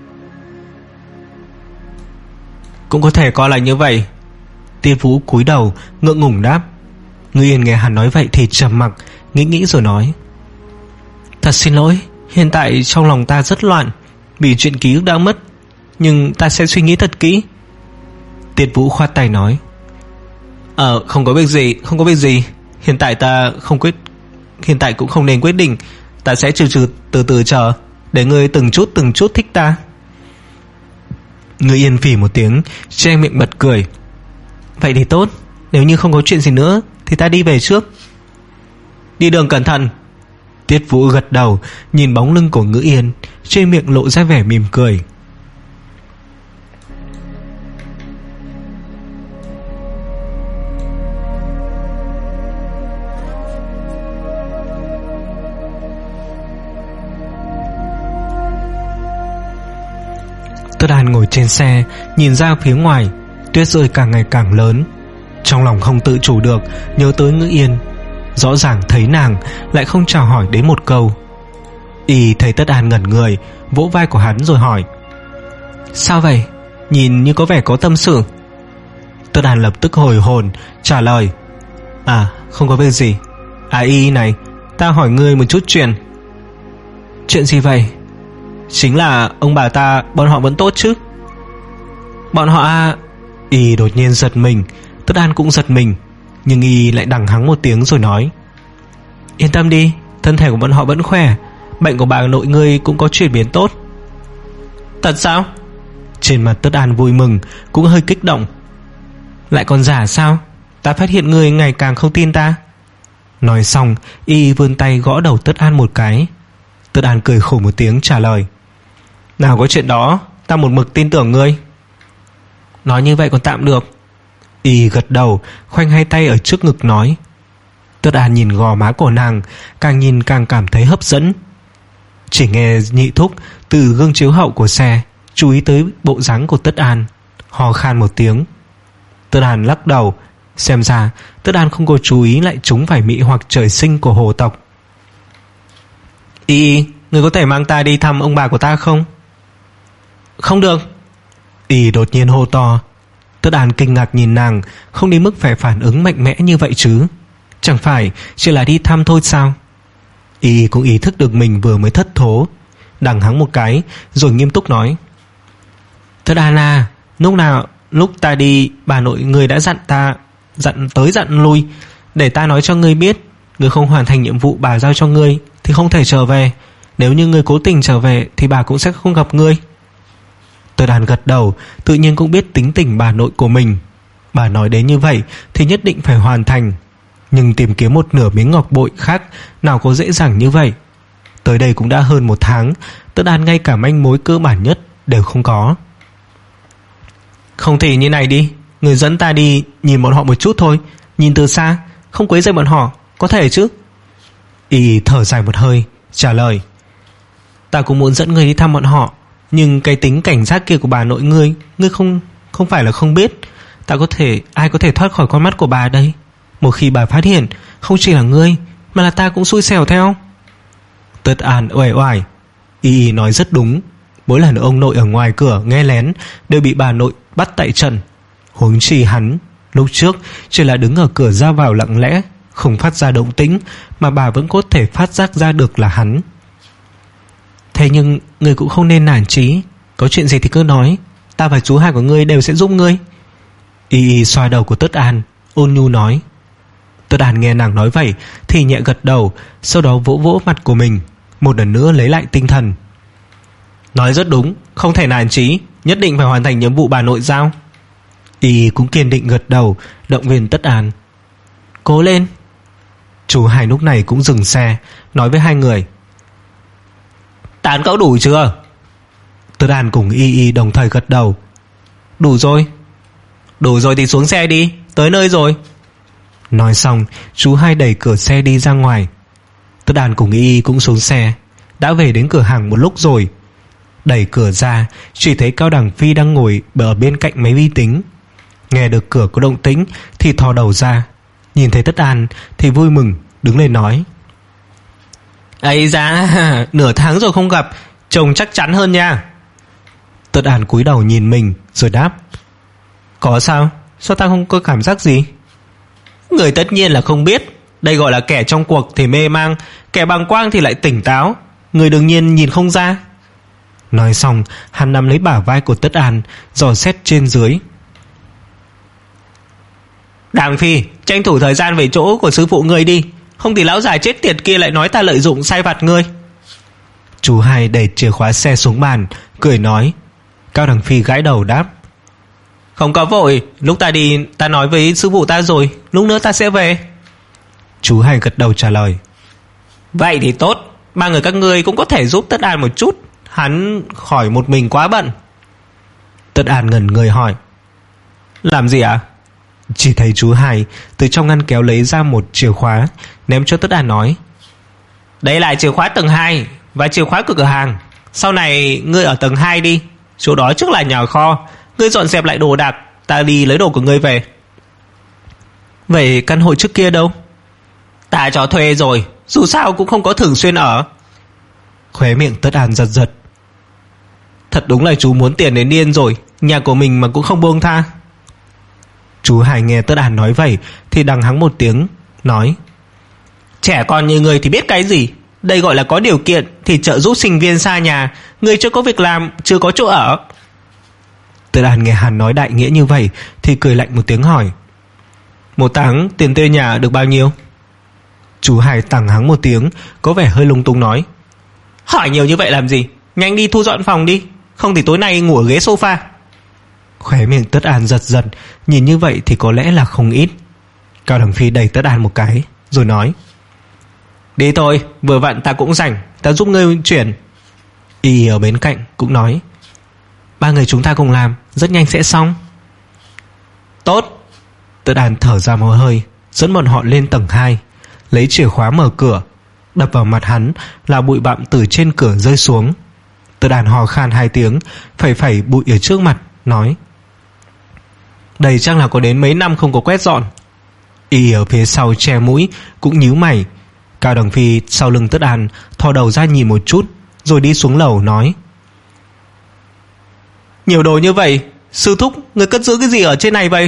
Cũng có thể coi là như vậy. Tiết Vũ cúi đầu ngượng ngùng đáp. Ngự Yên nghe hắn nói vậy thì trầm mặc, nghĩ nghĩ rồi nói: Thật xin lỗi, hiện tại trong lòng ta rất loạn vì chuyện ký ức đã mất, nhưng ta sẽ suy nghĩ thật kỹ. Tiết Vũ khoát tay nói: Ờ không có việc gì, không có việc gì. Hiện tại ta không quyết Hiện tại cũng không nên quyết định. Ta sẽ trừ trừ từ từ chờ, để ngươi từng chút từng chút thích ta. Ngự Yên phì một tiếng, che miệng bật cười: Vậy thì tốt, nếu như không có chuyện gì nữa thì ta đi về trước. Đi đường cẩn thận. Tiết Vũ gật đầu, nhìn bóng lưng của Ngự Yên, trên miệng lộ ra vẻ mỉm cười. Tất An ngồi trên xe, nhìn ra phía ngoài, tuyết rơi càng ngày càng lớn. Trong lòng không tự chủ được nhớ tới Ngự Yên. Rõ ràng thấy nàng lại không chào hỏi đến một câu. Y thấy Tất An ngẩn người, vỗ vai của hắn rồi hỏi: Sao vậy? Nhìn như có vẻ có tâm sự. Tất An lập tức hồi hồn trả lời: À không có việc gì. À Y này, ta hỏi ngươi một chút chuyện. Chuyện gì vậy? Chính là ông bà ta, bọn họ vẫn tốt chứ? Bọn họ à? Y đột nhiên giật mình. Tất An cũng giật mình, nhưng Y lại đằng hắng một tiếng rồi nói: Yên tâm đi, thân thể của bọn họ vẫn khỏe. Bệnh của bà nội ngươi cũng có chuyển biến tốt. Thật sao? Trên mặt Tất An vui mừng, cũng hơi kích động. Lại còn giả sao? Ta phát hiện ngươi ngày càng không tin ta. Nói xong, Y vươn tay gõ đầu Tất An một cái. Tất An cười khổ một tiếng trả lời: Nào có chuyện đó, ta một mực tin tưởng ngươi. Nói như vậy còn tạm được. Y gật đầu, khoanh hai tay ở trước ngực nói. Tất An nhìn gò má của nàng, càng nhìn càng cảm thấy hấp dẫn. Chỉ nghe Nhị Thúc từ gương chiếu hậu của xe chú ý tới bộ dáng của Tất An, hò khan một tiếng. Tất An lắc đầu. Xem ra Tất An không có chú ý lại trúng phải mị hoặc trời sinh của hồ tộc. Y, người có thể mang ta đi thăm ông bà của ta không? Không được. Y đột nhiên hô to. Tất An kinh ngạc nhìn nàng, không đến mức phải phản ứng mạnh mẽ như vậy chứ. Chẳng phải chỉ là đi thăm thôi sao? Y cũng ý thức được mình vừa mới thất thố, đằng hắng một cái rồi nghiêm túc nói: Tất An à, lúc nào lúc ta đi, bà nội người đã dặn ta, dặn tới dặn lui, để ta nói cho ngươi biết, ngươi không hoàn thành nhiệm vụ bà giao cho ngươi thì không thể trở về. Nếu như ngươi cố tình trở về thì bà cũng sẽ không gặp ngươi. Tất An gật đầu, tự nhiên cũng biết tính tình bà nội của mình. Bà nói đến như vậy thì nhất định phải hoàn thành. Nhưng tìm kiếm một nửa miếng ngọc bội khác nào có dễ dàng như vậy. Tới đây cũng đã hơn một tháng, Tất An ngay cả manh mối cơ bản nhất đều không có. Không thì như này đi, người dẫn ta đi nhìn bọn họ một chút thôi. Nhìn từ xa, không quấy rầy bọn họ, có thể chứ? Y thở dài một hơi trả lời: Ta cũng muốn dẫn người đi thăm bọn họ, nhưng cái tính cảnh giác kia của bà nội ngươi, ngươi không không phải là không biết. Ta có thể, ai có thể thoát khỏi con mắt của bà đây? Một khi bà phát hiện không chỉ là ngươi mà là ta cũng xui xẻo theo. Tất An uể oải. Y Y nói rất đúng. Mỗi lần ông nội ở ngoài cửa nghe lén đều bị bà nội bắt tại trận. Huống chi hắn lúc trước chỉ là đứng ở cửa ra vào lặng lẽ, không phát ra động tĩnh, mà bà vẫn có thể phát giác ra được là hắn. Thế nhưng ngươi cũng không nên nản chí. Có chuyện gì thì cứ nói, ta và chú hai của ngươi đều sẽ giúp ngươi. Y Y xoa đầu của Tất An, ôn nhu nói. Tất An nghe nàng nói vậy thì nhẹ gật đầu, sau đó vỗ vỗ mặt của mình, một lần nữa lấy lại tinh thần. Nói rất đúng, không thể nản chí, nhất định phải hoàn thành nhiệm vụ bà nội giao. Y cũng kiên định gật đầu, động viên Tất An. Cố lên. Chú hai lúc này cũng dừng xe, nói với hai người. Tán cậu đủ chưa? Tất An cùng Y Y đồng thời gật đầu. Đủ rồi. Đủ rồi thì xuống xe đi, tới nơi rồi. Nói xong, chú hai đẩy cửa xe đi ra ngoài. Tất An cùng Y Y cũng xuống xe. Đã về đến cửa hàng một lúc rồi. Đẩy cửa ra, chỉ thấy Cao Đằng Phi đang ngồi ở bên cạnh máy vi tính. Nghe được cửa có động tĩnh thì thò đầu ra. Nhìn thấy Tất An thì vui mừng, đứng lên nói. Ây da, nửa tháng rồi không gặp, trông chắc chắn hơn nha. Tất An cúi đầu nhìn mình rồi đáp. Có sao? Sao ta không có cảm giác gì? Người tất nhiên là không biết. Đây gọi là kẻ trong cuộc thì mê mang, kẻ bàng quang thì lại tỉnh táo. Người đương nhiên nhìn không ra. Nói xong, hắn nắm lấy bả vai của Tất An, dò xét trên dưới. Đàng Phi, tranh thủ thời gian về chỗ của sư phụ ngươi đi, không thì lão già chết tiệt kia lại nói ta lợi dụng sai vặt ngươi. Chú hai đẩy chìa khóa xe xuống bàn, cười nói. Cao Đằng Phi gãi đầu đáp. Không có vội, lúc ta đi ta nói với sư phụ ta rồi, lúc nữa ta sẽ về. Chú hai gật đầu trả lời. Vậy thì tốt, ba người các ngươi cũng có thể giúp Tất An một chút, hắn khỏi một mình quá bận. Tất An ngẩn người hỏi. Làm gì ạ? À? Chỉ thấy chú hai từ trong ngăn kéo lấy ra một chìa khóa, ném cho Tất An nói. Đây là chìa khóa tầng hai và chìa khóa của cửa hàng. Sau này ngươi ở tầng hai đi, chỗ đó trước là nhà kho. Ngươi dọn dẹp lại đồ đạc, ta đi lấy đồ của ngươi về. Vậy căn hộ trước kia đâu? Ta cho thuê rồi, dù sao cũng không có thường xuyên ở. Khóe miệng Tất An giật giật. Thật đúng là chú muốn tiền đến điên rồi, nhà của mình mà cũng không buông tha. Chú hai nghe Tất An nói vậy thì đằng hắng một tiếng, nói. Trẻ con như ngươi thì biết cái gì. Đây gọi là có điều kiện thì trợ giúp sinh viên xa nhà, người chưa có việc làm, chưa có chỗ ở. Tất An nghe hắn nói đại nghĩa như vậy thì cười lạnh một tiếng hỏi. Một tháng tiền thuê nhà được bao nhiêu? Chú hai tằng hắng một tiếng, có vẻ hơi lung tung nói. Hỏi nhiều như vậy làm gì, nhanh đi thu dọn phòng đi, không thì tối nay ngủ ở ghế sofa. Khóe miệng Tất An giật giật, nhìn như vậy thì có lẽ là không ít. Cao Đằng Phi đẩy Tất An một cái rồi nói. Đi thôi, vừa vặn ta cũng rảnh, ta giúp ngươi chuyển. Y ở bên cạnh cũng nói. Ba người chúng ta cùng làm, rất nhanh sẽ xong. Tốt. Tất An thở ra một hơi, dẫn bọn họ lên tầng hai, lấy chìa khóa mở cửa. Đập vào mặt hắn là bụi bặm từ trên cửa rơi xuống. Tất An hò khan hai tiếng, phẩy phẩy bụi ở trước mặt, nói. Đây chắc là có đến mấy năm không có quét dọn. Y ở phía sau che mũi cũng nhíu mày. Cao Đằng Phi sau lưng Tất An thò đầu ra nhìn một chút, rồi đi xuống lầu nói. Nhiều đồ như vậy, sư thúc, người cất giữ cái gì ở trên này vậy?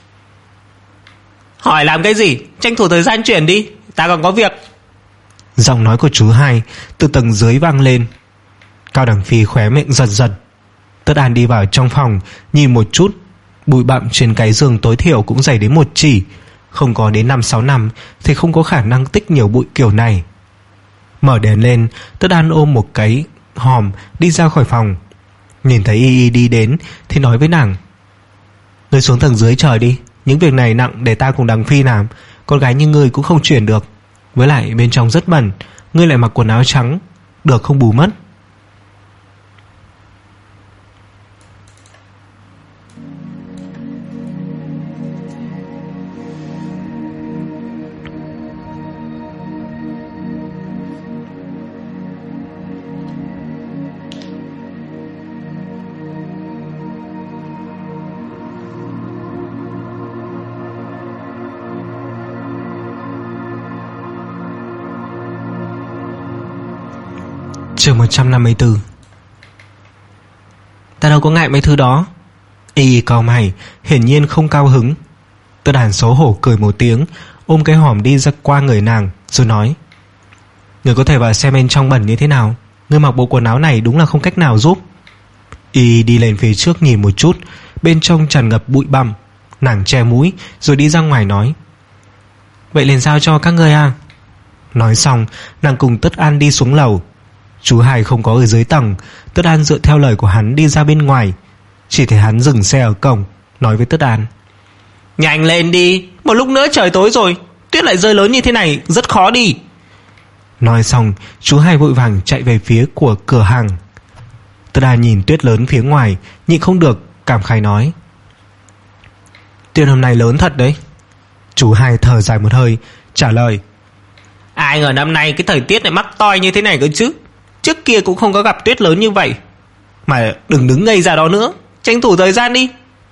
Hỏi làm cái gì, tranh thủ thời gian chuyển đi, ta còn có việc. Giọng nói của chú hai từ tầng dưới vang lên. Cao Đằng Phi khóe miệng giật giật. Tất An đi vào trong phòng, nhìn một chút. Bụi bặm trên cái giường tối thiểu cũng dày đến một chỉ, không có đến năm sáu năm thì không có khả năng tích nhiều bụi kiểu này. Mở đèn lên, Tất An ôm một cái hòm đi ra khỏi phòng. Nhìn thấy Y Y đi đến thì nói với nàng. Ngươi xuống tầng dưới chờ đi, những việc này nặng để ta cùng Đằng Phi làm. Con gái như ngươi cũng không chuyển được, với lại bên trong rất bẩn, ngươi lại mặc quần áo trắng, được không bù mất. Chương một trăm năm mươi tư. Ta đâu có ngại mấy thứ đó. Y cau mày, hiển nhiên không cao hứng. Tất Đàn xấu hổ cười một tiếng, ôm cái hòm đi ra qua người nàng, rồi nói: người có thể vào xem bên trong bẩn như thế nào. Người mặc bộ quần áo này đúng là không cách nào giúp. Y đi lên phía trước nhìn một chút, bên trong tràn ngập bụi bặm. Nàng che mũi rồi đi ra ngoài nói: vậy liền giao cho các ngươi à. Nói xong, nàng cùng Tất An đi xuống lầu. Chú Hai không có ở dưới tầng. Tất An dựa theo lời của hắn đi ra bên ngoài. Chỉ thấy hắn dừng xe ở cổng, nói với Tất An: nhanh lên đi, một lúc nữa trời tối rồi, tuyết lại rơi lớn như thế này, rất khó đi. Nói xong, chú Hai vội vàng chạy về phía của cửa hàng. Tất An nhìn tuyết lớn phía ngoài, nhịn không được cảm khái nói: tuyết hôm nay lớn thật đấy. Chú Hai thở dài một hơi, trả lời: ai ngờ năm nay cái thời tiết lại mắc toi như thế này cơ chứ. Trước kia cũng không có gặp tuyết lớn như vậy. Mà đừng đứng ngây ra đó nữa, tranh thủ thời gian đi.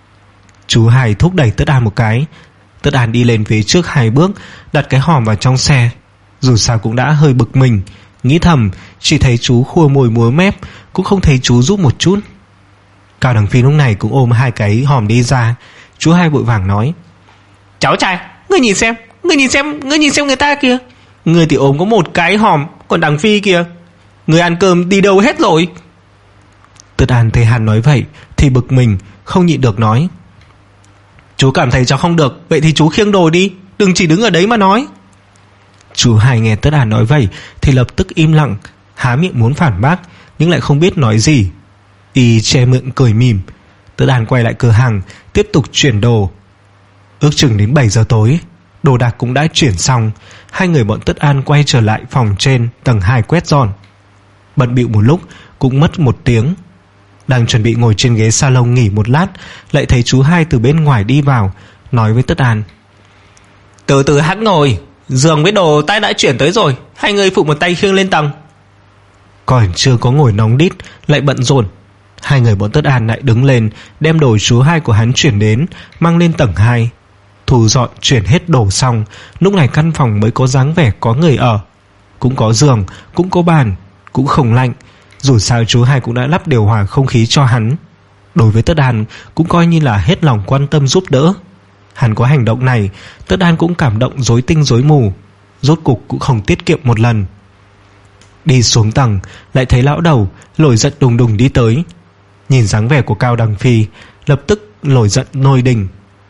Chú Hai thúc đẩy Tất An một cái. Tất An đi lên phía trước hai bước, đặt cái hòm vào trong xe. Dù sao cũng đã hơi bực mình, nghĩ thầm chỉ thấy chú khua môi múa mép, cũng không thấy chú giúp một chút. Cao Đằng Phi lúc này cũng ôm hai cái hòm đi ra. Chú Hai vội vàng nói: cháu trai, ngươi nhìn xem, ngươi nhìn xem, ngươi nhìn xem người ta kìa. Ngươi thì ôm có một cái hòm, còn Đằng Phi kìa, ngươi ăn cơm đi đâu hết rồi. Tất An thấy hắn nói vậy thì bực mình, không nhịn được nói: chú cảm thấy cháu không được, vậy thì chú khiêng đồ đi, đừng chỉ đứng ở đấy mà nói. Chú Hai nghe Tất An nói vậy thì lập tức im lặng, há miệng muốn phản bác nhưng lại không biết nói gì. Y che miệng cười mỉm. Tất An quay lại cửa hàng, tiếp tục chuyển đồ. Ước chừng đến bảy giờ tối, đồ đạc cũng đã chuyển xong. Hai người bọn Tất An quay trở lại phòng trên tầng hai quét dọn. Bận bịu một lúc cũng mất một tiếng. Đang chuẩn bị ngồi trên ghế salon nghỉ một lát, lại thấy chú Hai từ bên ngoài đi vào, nói với Tất An: từ từ hãng ngồi, giường với đồ tay đã chuyển tới rồi, hai người phụ một tay khiêng lên tầng. Còn chưa có ngồi nóng đít lại bận rộn. Hai người bọn Tất An lại đứng lên, đem đồ chú Hai của hắn chuyển đến, mang lên tầng hai. Thu dọn chuyển hết đồ xong, lúc này căn phòng mới có dáng vẻ có người ở. Cũng có giường, cũng có bàn, cũng không lạnh. Dù sao chú Hai cũng đã lắp điều hòa không khí cho hắn. Đối với Tất An cũng coi như là hết lòng quan tâm giúp đỡ. Hắn có hành động này, Tất An cũng cảm động rối tinh rối mù. Rốt cục cũng không tiết kiệm một lần. Đi xuống tầng, lại thấy lão đầu nổi giận đùng đùng đi tới. Nhìn dáng vẻ của Cao Đằng Phi, lập tức nổi giận nôi đình.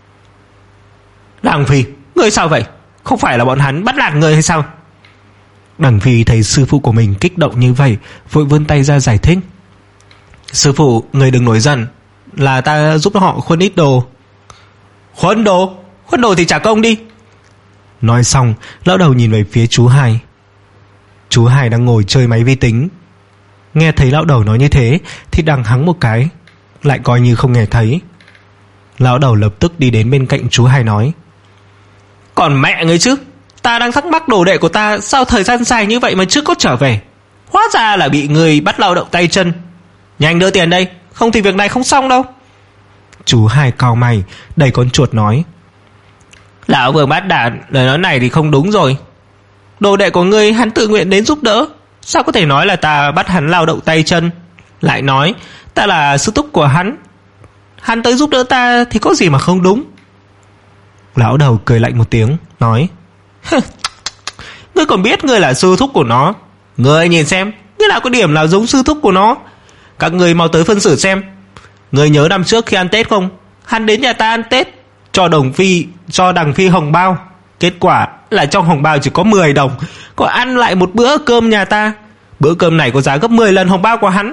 Đằng Phi, ngươi sao vậy? Không phải là bọn hắn bắt nạt ngươi hay sao? Đằng Phi thấy sư phụ của mình kích động như vậy, vội vươn tay ra giải thích: sư phụ, ngươi đừng nổi giận, là ta giúp họ khuân ít đồ. Khuân đồ? Khuân đồ thì trả công đi. Nói xong, lão đầu nhìn về phía chú Hai. Chú Hai đang ngồi chơi máy vi tính. Nghe thấy lão đầu nói như thế thì đằng hắng một cái, lại coi như không nghe thấy. Lão đầu lập tức đi đến bên cạnh chú Hai nói: còn mẹ ngươi chứ, ta đang thắc mắc đồ đệ của ta sao thời gian dài như vậy mà chưa có trở về. Hóa ra là bị người bắt lao động tay chân. Nhanh đưa tiền đây, không thì việc này không xong đâu. Chú Hai cau mày, đẩy con chuột nói: lão Vương Bát Đản, lời nói này thì không đúng rồi. Đồ đệ của ngươi hắn tự nguyện đến giúp đỡ, sao có thể nói là ta bắt hắn lao động tay chân? Lại nói ta là sư thúc của hắn, hắn tới giúp đỡ ta thì có gì mà không đúng? Lão đầu cười lạnh một tiếng, nói: ngươi còn biết ngươi là sư thúc của nó? Ngươi nhìn xem, ngươi nào có điểm nào giống sư thúc của nó? Các ngươi mau tới phân xử xem. Ngươi nhớ năm trước khi ăn Tết không? Hắn đến nhà ta ăn Tết, cho đồng phi cho Đằng Phi hồng bao. Kết quả là trong hồng bao chỉ có mười đồng, có ăn lại một bữa cơm nhà ta. Bữa cơm này có giá gấp mười lần hồng bao của hắn.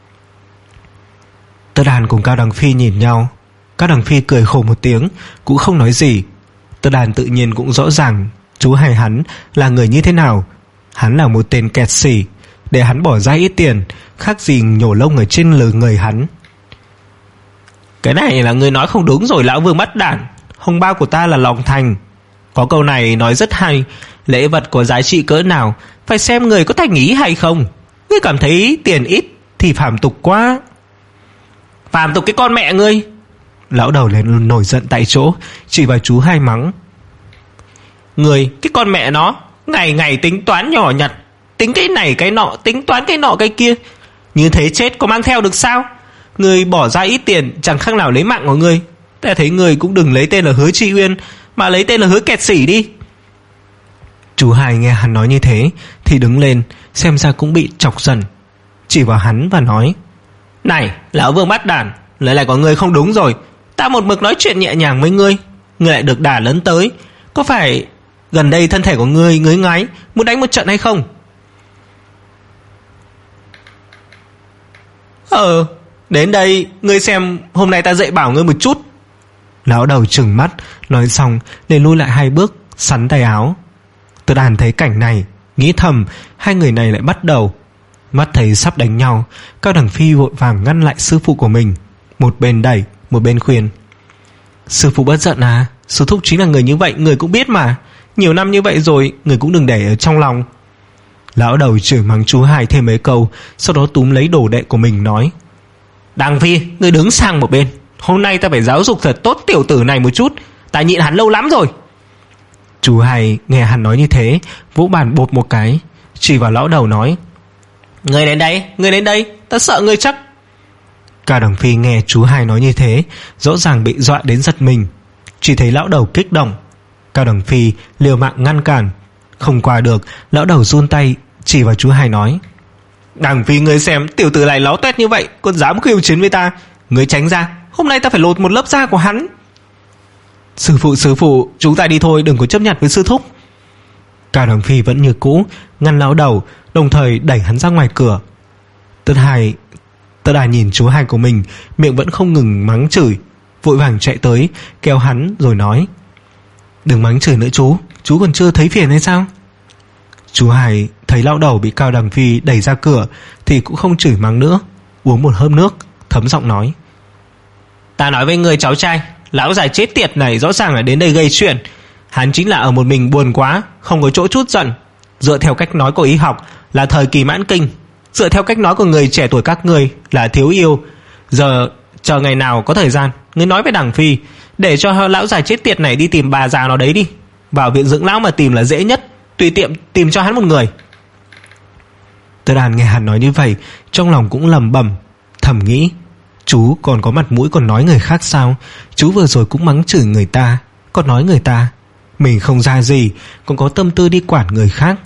Tất An cùng Cao Đằng Phi nhìn nhau. Cao Đằng Phi cười khổ một tiếng, cũng không nói gì. Tất An tự nhiên cũng rõ ràng chú Hai hắn là người như thế nào. Hắn là một tên kẹt xỉ, để hắn bỏ ra ít tiền khác gì nhổ lông ở trên lưng người hắn. Cái này là người nói không đúng rồi lão Vương Bát Đản. Hồng bao của ta là lòng thành. Có câu này nói rất hay: lễ vật có giá trị cỡ nào phải xem người có thành ý hay không. Ngươi cảm thấy tiền ít thì phàm tục quá. Phàm tục cái con mẹ ngươi! Lão đầu lên nổi giận tại chỗ, chỉ vào chú Hai mắng: người cái con mẹ nó, ngày ngày tính toán nhỏ nhặt, tính cái này cái nọ, tính toán cái nọ cái kia. Như thế chết có mang theo được sao? Người bỏ ra ít tiền chẳng khác nào lấy mạng của người. Ta thấy người cũng đừng lấy tên là Hứa Tri Uyên, mà lấy tên là Hứa Kẹt Xỉ đi. Chú Hai nghe hắn nói như thế thì đứng lên, xem ra cũng bị chọc giận, chỉ vào hắn và nói: Này lão Vương bắt đàn, lại lại có người không đúng rồi. Ta một mực nói chuyện nhẹ nhàng với ngươi, ngươi lại được đả lớn tới. Có phải gần đây thân thể của ngươi ngứa ngáy, muốn đánh một trận hay không? Ờ, đến đây ngươi xem hôm nay ta dạy bảo ngươi một chút. Lão đầu trừng mắt, nói xong liền lui lại hai bước, sắn tay áo. Tất Đàn thấy cảnh này, nghĩ thầm hai người này lại bắt đầu. Mắt thấy sắp đánh nhau, Cao Đằng Phi vội vàng ngăn lại sư phụ của mình, một bên đẩy, một bên khuyên: Sư phụ bất giận à, sư thúc chính là người như vậy, người cũng biết mà. Nhiều năm như vậy rồi, người cũng đừng để ở trong lòng. Lão đầu chửi mắng chú Hai thêm mấy câu, sau đó túm lấy đồ đệ của mình nói: Đằng Phi, người đứng sang một bên. Hôm nay ta phải giáo dục thật tốt tiểu tử này một chút, ta nhịn hắn lâu lắm rồi. Chú Hai nghe hắn nói như thế, vỗ bàn bột một cái, chỉ vào lão đầu nói: Người đến đây, người đến đây, ta sợ người chắc. Cao Đằng Phi nghe chú Hai nói như thế, rõ ràng bị dọa đến giật mình. Chỉ thấy lão đầu kích động, Cao Đằng Phi liều mạng ngăn cản, không qua được. Lão đầu run tay chỉ vào chú Hai nói: Đằng Phi, người xem tiểu tử này láo toét như vậy, còn dám khiêu chiến với ta. Người tránh ra, hôm nay ta phải lột một lớp da của hắn. Sư phụ, sư phụ, chúng ta đi thôi, đừng có chấp nhận với sư thúc. Cao Đằng Phi vẫn như cũ ngăn lão đầu, đồng thời đẩy hắn ra ngoài cửa. Tất Hai Tất Đà nhìn chú Hai của mình, miệng vẫn không ngừng mắng chửi, vội vàng chạy tới kéo hắn rồi nói: Đừng mắng chửi nữa chú, chú còn chưa thấy phiền hay sao? Chú Hai thấy lão đầu bị Cao Đằng Phi đẩy ra cửa thì cũng không chửi mắng nữa, uống một hớp nước, thấm giọng nói: Ta nói với người cháu trai, lão già chết tiệt này rõ ràng là đến đây gây chuyện. Hắn chính là ở một mình buồn quá, không có chỗ chút giận. Dựa theo cách nói của y học là thời kỳ mãn kinh, dựa theo cách nói của người trẻ tuổi các người là thiếu yêu. Giờ chờ ngày nào có thời gian, ngươi nói với Đằng Phi để cho lão già chết tiệt này đi tìm bà già nào đấy đi. Vào viện dưỡng lão mà tìm là dễ nhất, tùy tiệm tìm cho hắn một người. Tất Đàn nghe hắn nói như vậy, trong lòng cũng lẩm bẩm, thầm nghĩ: Chú còn có mặt mũi còn nói người khác sao? Chú vừa rồi cũng mắng chửi người ta, còn nói người ta. Mình không ra gì, còn có tâm tư đi quản người khác.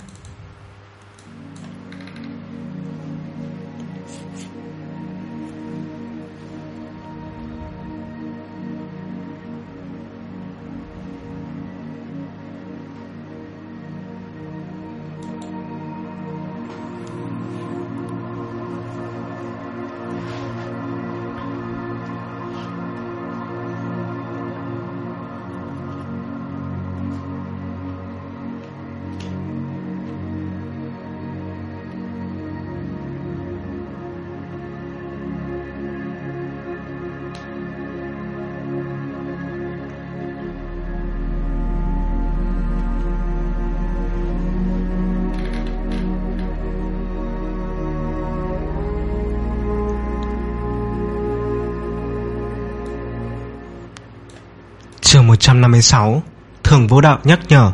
Chương một trăm năm mươi sáu. Thường Vô Đạo nhắc nhở.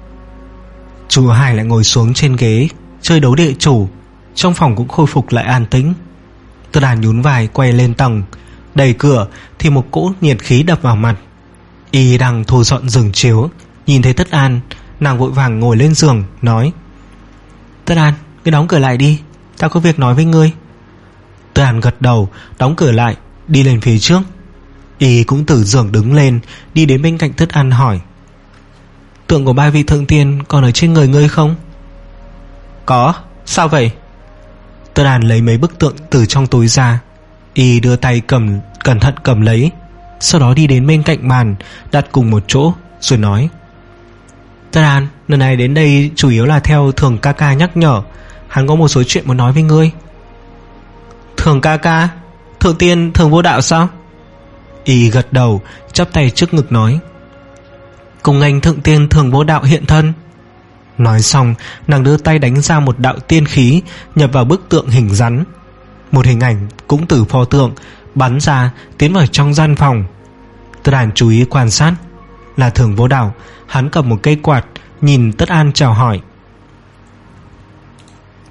Chú Hai lại ngồi xuống trên ghế chơi đấu địa chủ. Trong phòng cũng khôi phục lại an tĩnh. Tất Đàn nhún vai quay lên tầng, đẩy cửa thì một cỗ nhiệt khí đập vào mặt. Y đang thu dọn giường chiếu, nhìn thấy Tất An, nàng vội vàng ngồi lên giường nói: Tất An, cứ đóng cửa lại đi, ta có việc nói với ngươi. Tất An gật đầu, đóng cửa lại, đi lên phía trước. Y cũng từ giường đứng lên, đi đến bên cạnh Tất An hỏi: Tượng của ba vị thượng tiên còn ở trên người ngươi không? Có, sao vậy? Tất An lấy mấy bức tượng từ trong túi ra. Y đưa tay cầm, cẩn thận cầm lấy, sau đó đi đến bên cạnh bàn, đặt cùng một chỗ, rồi nói: Tất An, lần này đến đây chủ yếu là theo Thường ca ca nhắc nhở, hắn có một số chuyện muốn nói với ngươi. Thường ca ca? Thượng tiên Thường Vô Đạo sao? Y gật đầu, chắp tay trước ngực nói: Cùng anh thượng tiên Thường Vô Đạo hiện thân. Nói xong, nàng đưa tay đánh ra một đạo tiên khí nhập vào bức tượng hình rắn. Một hình ảnh cũng từ pho tượng bắn ra, tiến vào trong gian phòng. Tất An chú ý quan sát, là Thường Vô Đạo. Hắn cầm một cây quạt, nhìn Tất An chào hỏi: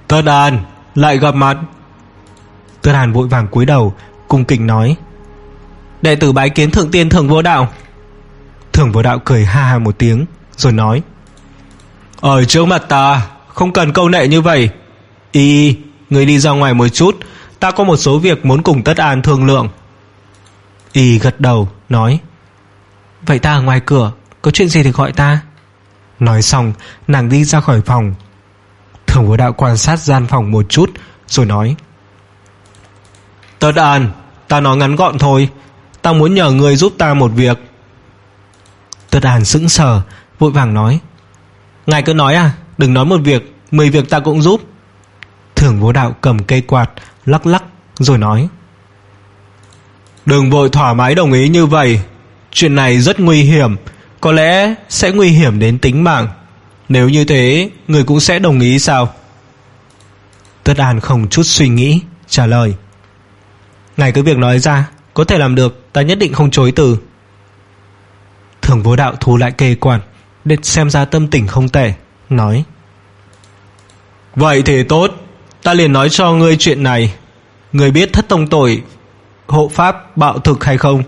Tất An, lại gặp mặt. Tất An vội vàng cúi đầu cung kính nói: Đệ tử bái kiến thượng tiên Thường Vô Đạo. Thường Vô Đạo cười ha ha một tiếng rồi nói: Ở trước mặt ta không cần câu nệ như vậy. Y, người đi ra ngoài một chút, ta có một số việc muốn cùng Tất An thương lượng. Y gật đầu nói: Vậy ta ở ngoài cửa, có chuyện gì thì gọi ta. Nói xong nàng đi ra khỏi phòng. Thường Vô Đạo quan sát gian phòng một chút rồi nói: Tất An, ta nói ngắn gọn thôi, ta muốn nhờ người giúp ta một việc. Tất An sững sờ, vội vàng nói: Ngài cứ nói à, đừng nói một việc, mười việc ta cũng giúp. Thường Vô Đạo cầm cây quạt lắc lắc rồi nói: Đừng vội thoải mái đồng ý như vậy, chuyện này rất nguy hiểm, có lẽ sẽ nguy hiểm đến tính mạng. Nếu như thế, người cũng sẽ đồng ý sao? Tất An không chút suy nghĩ trả lời: Ngài cứ việc nói ra, có thể làm được, ta nhất định không chối từ. Thường Vô Đạo thu lại cây quạt, để xem ra tâm tình không tệ, nói: Vậy thì tốt, ta liền nói cho ngươi chuyện này. Ngươi biết thất tông tội hộ pháp bạo thực hay không?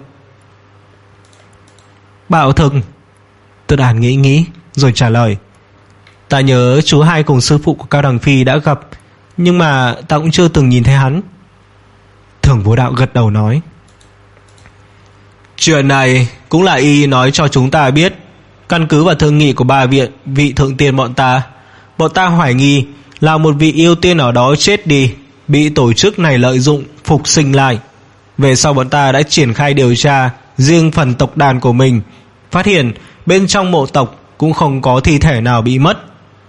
Bạo thực? Tất An nghĩ nghĩ rồi trả lời: Ta nhớ chú hai cùng sư phụ của Cao Đằng Phi đã gặp, nhưng mà ta cũng chưa từng nhìn thấy hắn. Thường Vô Đạo gật đầu nói: Chuyện này cũng là y nói cho chúng ta biết. Căn cứ vào thương nghị của ba viện vị thượng tiên bọn ta, bọn ta hoài nghi là một vị yêu tiên ở đó chết đi, bị tổ chức này lợi dụng phục sinh lại. Về sau bọn ta đã triển khai điều tra riêng phần tộc đàn của mình, phát hiện bên trong mộ tộc cũng không có thi thể nào bị mất.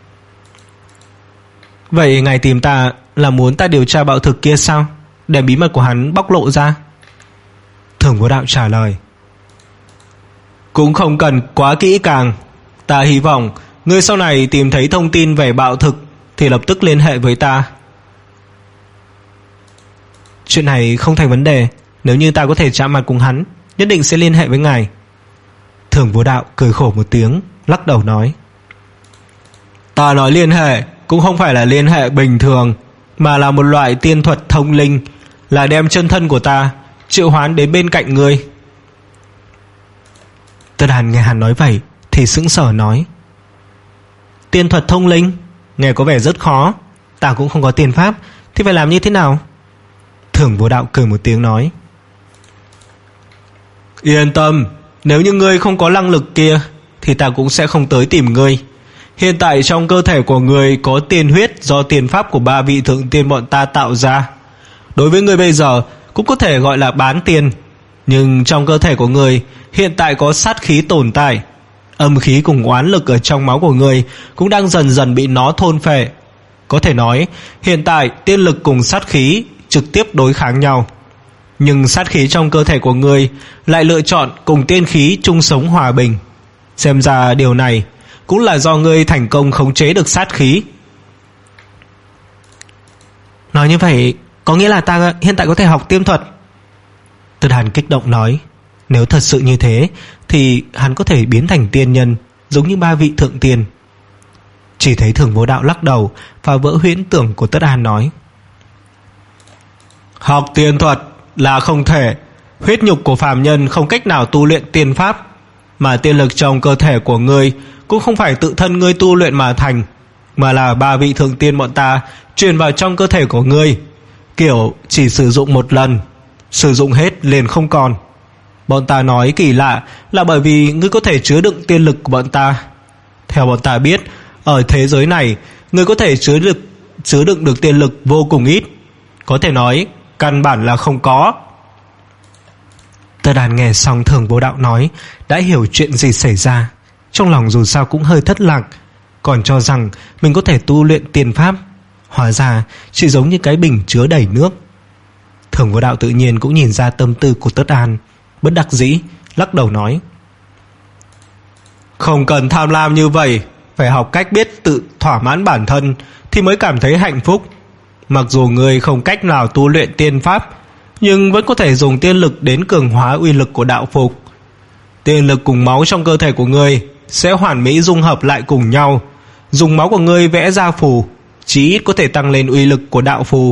Vậy ngài tìm ta là muốn ta điều tra bạo thực kia sao, để bí mật của hắn bóc lộ ra? Thường Vô Đạo trả lời: Cũng không cần quá kỹ càng. Ta hy vọng ngươi sau này tìm thấy thông tin về bạo thực thì lập tức liên hệ với ta. Chuyện này không thành vấn đề, nếu như ta có thể chạm mặt cùng hắn, nhất định sẽ liên hệ với ngài. Thường Vô Đạo cười khổ một tiếng, lắc đầu nói: Ta nói liên hệ cũng không phải là liên hệ bình thường, mà là một loại tiên thuật thông linh, là đem chân thân của ta triệu hoán đến bên cạnh ngươi. Tất An nghe hắn nói vậy thì sững sờ nói: Tiên thuật thông linh nghe có vẻ rất khó, ta cũng không có tiền pháp, thì phải làm như thế nào? Thường Vô Đạo cười một tiếng nói: Yên tâm, nếu như ngươi không có năng lực kia thì ta cũng sẽ không tới tìm ngươi. Hiện tại trong cơ thể của ngươi có tiên huyết do tiền pháp của ba vị thượng tiên bọn ta tạo ra. Đối với ngươi bây giờ cũng có thể gọi là bán tiên, nhưng trong cơ thể của ngươi hiện tại có sát khí tồn tại. Âm khí cùng oán lực ở trong máu của ngươi cũng đang dần dần bị nó thôn phệ. Có thể nói hiện tại tiên lực cùng sát khí trực tiếp đối kháng nhau, nhưng sát khí trong cơ thể của ngươi lại lựa chọn cùng tiên khí chung sống hòa bình. Xem ra điều này cũng là do ngươi thành công khống chế được sát khí. Nói như vậy có nghĩa là ta hiện tại có thể học tiêm thuật? Tất Hàn kích động nói: Nếu thật sự như thế thì hắn có thể biến thành tiên nhân, giống như ba vị thượng tiên. Chỉ thấy Thường Vô Đạo lắc đầu, phá vỡ huyễn tưởng của Tất Hàn nói: Học tiên thuật là không thể. Huyết nhục của phàm nhân không cách nào tu luyện tiên pháp, mà tiên lực trong cơ thể của ngươi cũng không phải tự thân ngươi tu luyện mà thành, mà là ba vị thượng tiên bọn ta truyền vào trong cơ thể của ngươi, kiểu chỉ sử dụng một lần, sử dụng hết liền không còn. Bọn ta nói kỳ lạ là bởi vì ngươi có thể chứa đựng tiên lực của bọn ta. Theo bọn ta biết, ở thế giới này ngươi có thể chứa được chứa đựng được tiên lực vô cùng ít, có thể nói căn bản là không có. Tất Đàn nghe xong Thường Vô Đạo nói đã hiểu chuyện gì xảy ra, trong lòng dù sao cũng hơi thất lạc, còn cho rằng mình có thể tu luyện tiên pháp, hóa ra chỉ giống như cái bình chứa đầy nước. Thường Vô Đạo tự nhiên cũng nhìn ra tâm tư của Tất An, bất đắc dĩ lắc đầu nói: Không cần tham lam như vậy, phải học cách biết tự thỏa mãn bản thân thì mới cảm thấy hạnh phúc. Mặc dù người không cách nào tu luyện tiên pháp, nhưng vẫn có thể dùng tiên lực đến cường hóa uy lực của đạo phục. Tiên lực cùng máu trong cơ thể của ngươi sẽ hoàn mỹ dung hợp lại cùng nhau. Dùng máu của ngươi vẽ ra phù, chí ít có thể tăng lên uy lực của đạo phù.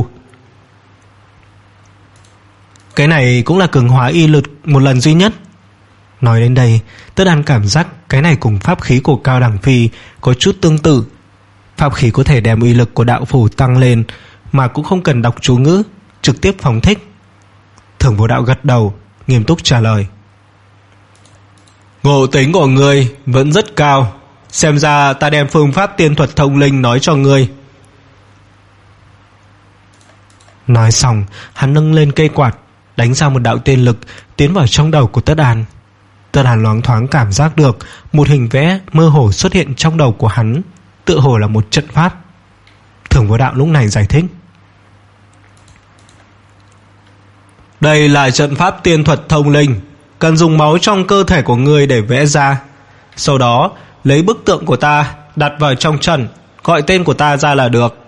Cái này cũng là cường hóa uy lực một lần duy nhất. Nói đến đây, Tất Đan cảm giác cái này cùng pháp khí của Cao Đẳng Phi có chút tương tự. Pháp khí có thể đem uy lực của đạo phù tăng lên mà cũng không cần đọc chú ngữ, trực tiếp phóng thích. Thường Vô Đạo gật đầu, nghiêm túc trả lời. Ngộ tính của ngươi vẫn rất cao. Xem ra ta đem phương pháp tiên thuật thông linh nói cho ngươi. Nói xong, hắn nâng lên cây quạt, đánh ra một đạo tiên lực tiến vào trong đầu của Tất Đan. Tất Đan loáng thoáng cảm giác được một hình vẽ mơ hồ xuất hiện trong đầu của hắn, tựa hồ là một trận pháp. Thường Vô Đạo lúc này giải thích. Đây là trận pháp tiên thuật thông linh, cần dùng máu trong cơ thể của ngươi để vẽ ra. Sau đó lấy bức tượng của ta đặt vào trong trận, gọi tên của ta ra là được.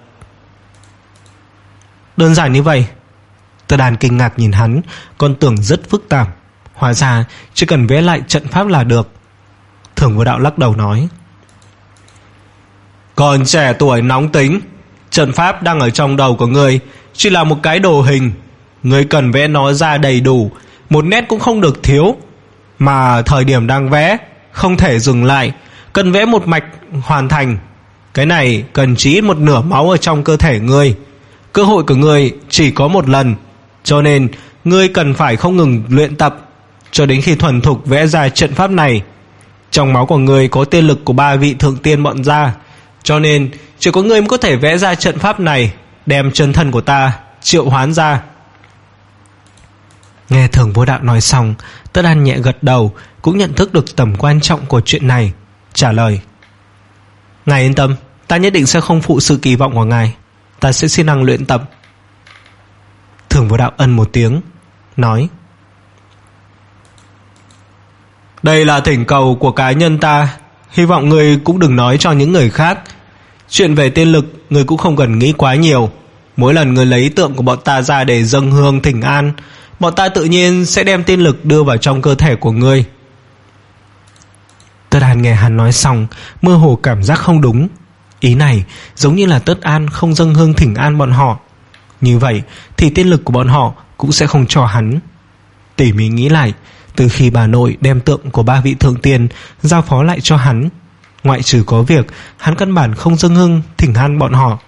Đơn giản như vậy? Tất Đan kinh ngạc nhìn hắn, còn tưởng rất phức tạp. Hóa ra chỉ cần vẽ lại trận pháp là được. Thường Vô Đạo lắc đầu nói. Còn trẻ tuổi nóng tính, trận pháp đang ở trong đầu của ngươi chỉ là một cái đồ hình. Ngươi cần vẽ nó ra đầy đủ, một nét cũng không được thiếu. Mà thời điểm đang vẽ không thể dừng lại, cần vẽ một mạch hoàn thành. Cái này cần chỉ ít một nửa máu ở trong cơ thể ngươi. Cơ hội của ngươi chỉ có một lần, cho nên ngươi cần phải không ngừng luyện tập cho đến khi thuần thục vẽ ra trận pháp này. Trong máu của ngươi có tiên lực của ba vị thượng tiên bọn ra, cho nên chỉ có ngươi mới có thể vẽ ra trận pháp này, đem chân thân của ta triệu hoán ra. Nghe Thường Vô Đạo nói xong, Tất Đan nhẹ gật đầu, cũng nhận thức được tầm quan trọng của chuyện này, trả lời. Ngài yên tâm, ta nhất định sẽ không phụ sự kỳ vọng của ngài. Ta sẽ siêng năng luyện tập. Thường Vô Đạo ân một tiếng, nói. Đây là thỉnh cầu của cá nhân ta, hy vọng người cũng đừng nói cho những người khác. Chuyện về tiên lực người cũng không cần nghĩ quá nhiều. Mỗi lần người lấy tượng của bọn ta ra để dâng hương thỉnh an, bọn ta tự nhiên sẽ đem tiên lực đưa vào trong cơ thể của ngươi. Tất An nghe hắn nói xong, mơ hồ cảm giác không đúng. Ý này giống như là Tất An không dâng hương thỉnh an bọn họ. Như vậy thì tiên lực của bọn họ cũng sẽ không cho hắn. Tỉ mỉ nghĩ lại, từ khi bà nội đem tượng của ba vị thượng tiên giao phó lại cho hắn, ngoại trừ có việc hắn căn bản không dâng hương thỉnh an bọn họ.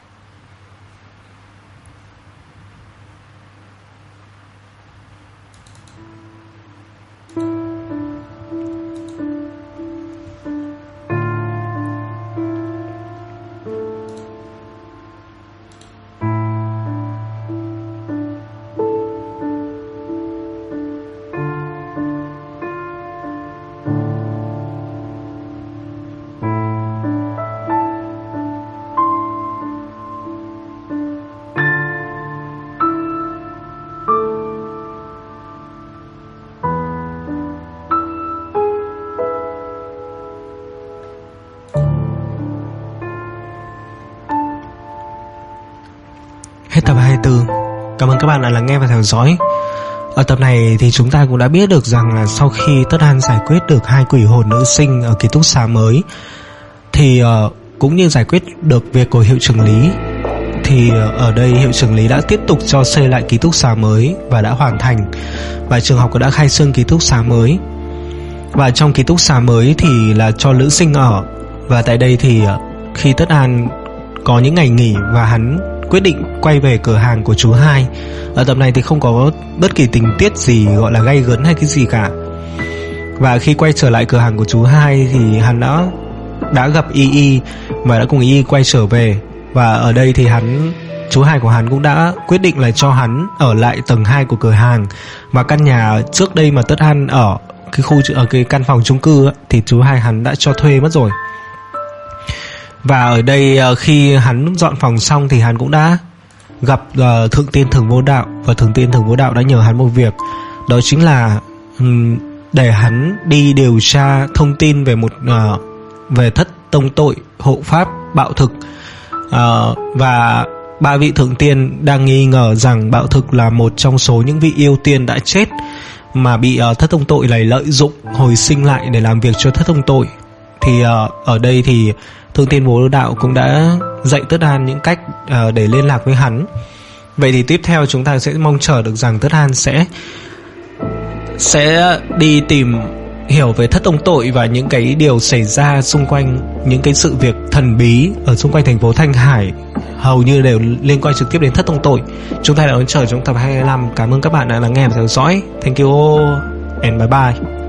Hết tập hai mươi tư. Cảm ơn các bạn đã lắng nghe và theo dõi. Ở tập này thì chúng ta cũng đã biết được rằng là sau khi Tất An giải quyết được hai quỷ hồn nữ sinh ở ký túc xá mới, thì uh, cũng như giải quyết được việc của hiệu trưởng Lý, thì uh, ở đây hiệu trưởng Lý đã tiếp tục cho xây lại ký túc xá mới và đã hoàn thành, và trường học cũng đã khai trương ký túc xá mới. Và trong ký túc xá mới thì là cho nữ sinh ở. Và tại đây thì uh, khi Tất An có những ngày nghỉ và hắn quyết định quay về cửa hàng của chú Hai. Ở tập này thì không có bất kỳ tình tiết gì gọi là gay gớm hay cái gì cả. Và khi quay trở lại cửa hàng của chú Hai thì hắn đã đã gặp Y Y và đã cùng Y Y quay trở về. Và ở đây thì hắn chú Hai của hắn cũng đã quyết định là cho hắn ở lại tầng hai của cửa hàng. Và căn nhà trước đây mà Tất An ở cái khu ở cái căn phòng chung cư ấy, thì chú Hai hắn đã cho thuê mất rồi. Và ở đây khi hắn dọn phòng xong thì hắn cũng đã gặp uh, Thượng Tiên Thường Vô Đạo. Và Thượng Tiên Thường Vô Đạo đã nhờ hắn một việc, đó chính là um, để hắn đi điều tra thông tin về một uh, về thất tông tội hộ pháp bạo thực. uh, Và ba vị Thượng Tiên đang nghi ngờ rằng bạo thực là một trong số những vị yêu tiên đã chết mà bị uh, thất tông tội này lợi dụng hồi sinh lại để làm việc cho thất tông tội. Thì uh, ở đây thì Thượng Tiên Bố Đạo cũng đã dạy Tất An những cách uh, để liên lạc với hắn. Vậy thì tiếp theo chúng ta sẽ mong chờ được rằng Tất An sẽ sẽ đi tìm hiểu về Thất Tông Tội và những cái điều xảy ra xung quanh, những cái sự việc thần bí ở xung quanh thành phố Thanh Hải hầu như đều liên quan trực tiếp đến Thất Tông Tội. Chúng ta đã đón chờ trong tập hai mươi lăm. Cảm ơn các bạn đã lắng nghe và theo dõi. Thank you and bye bye.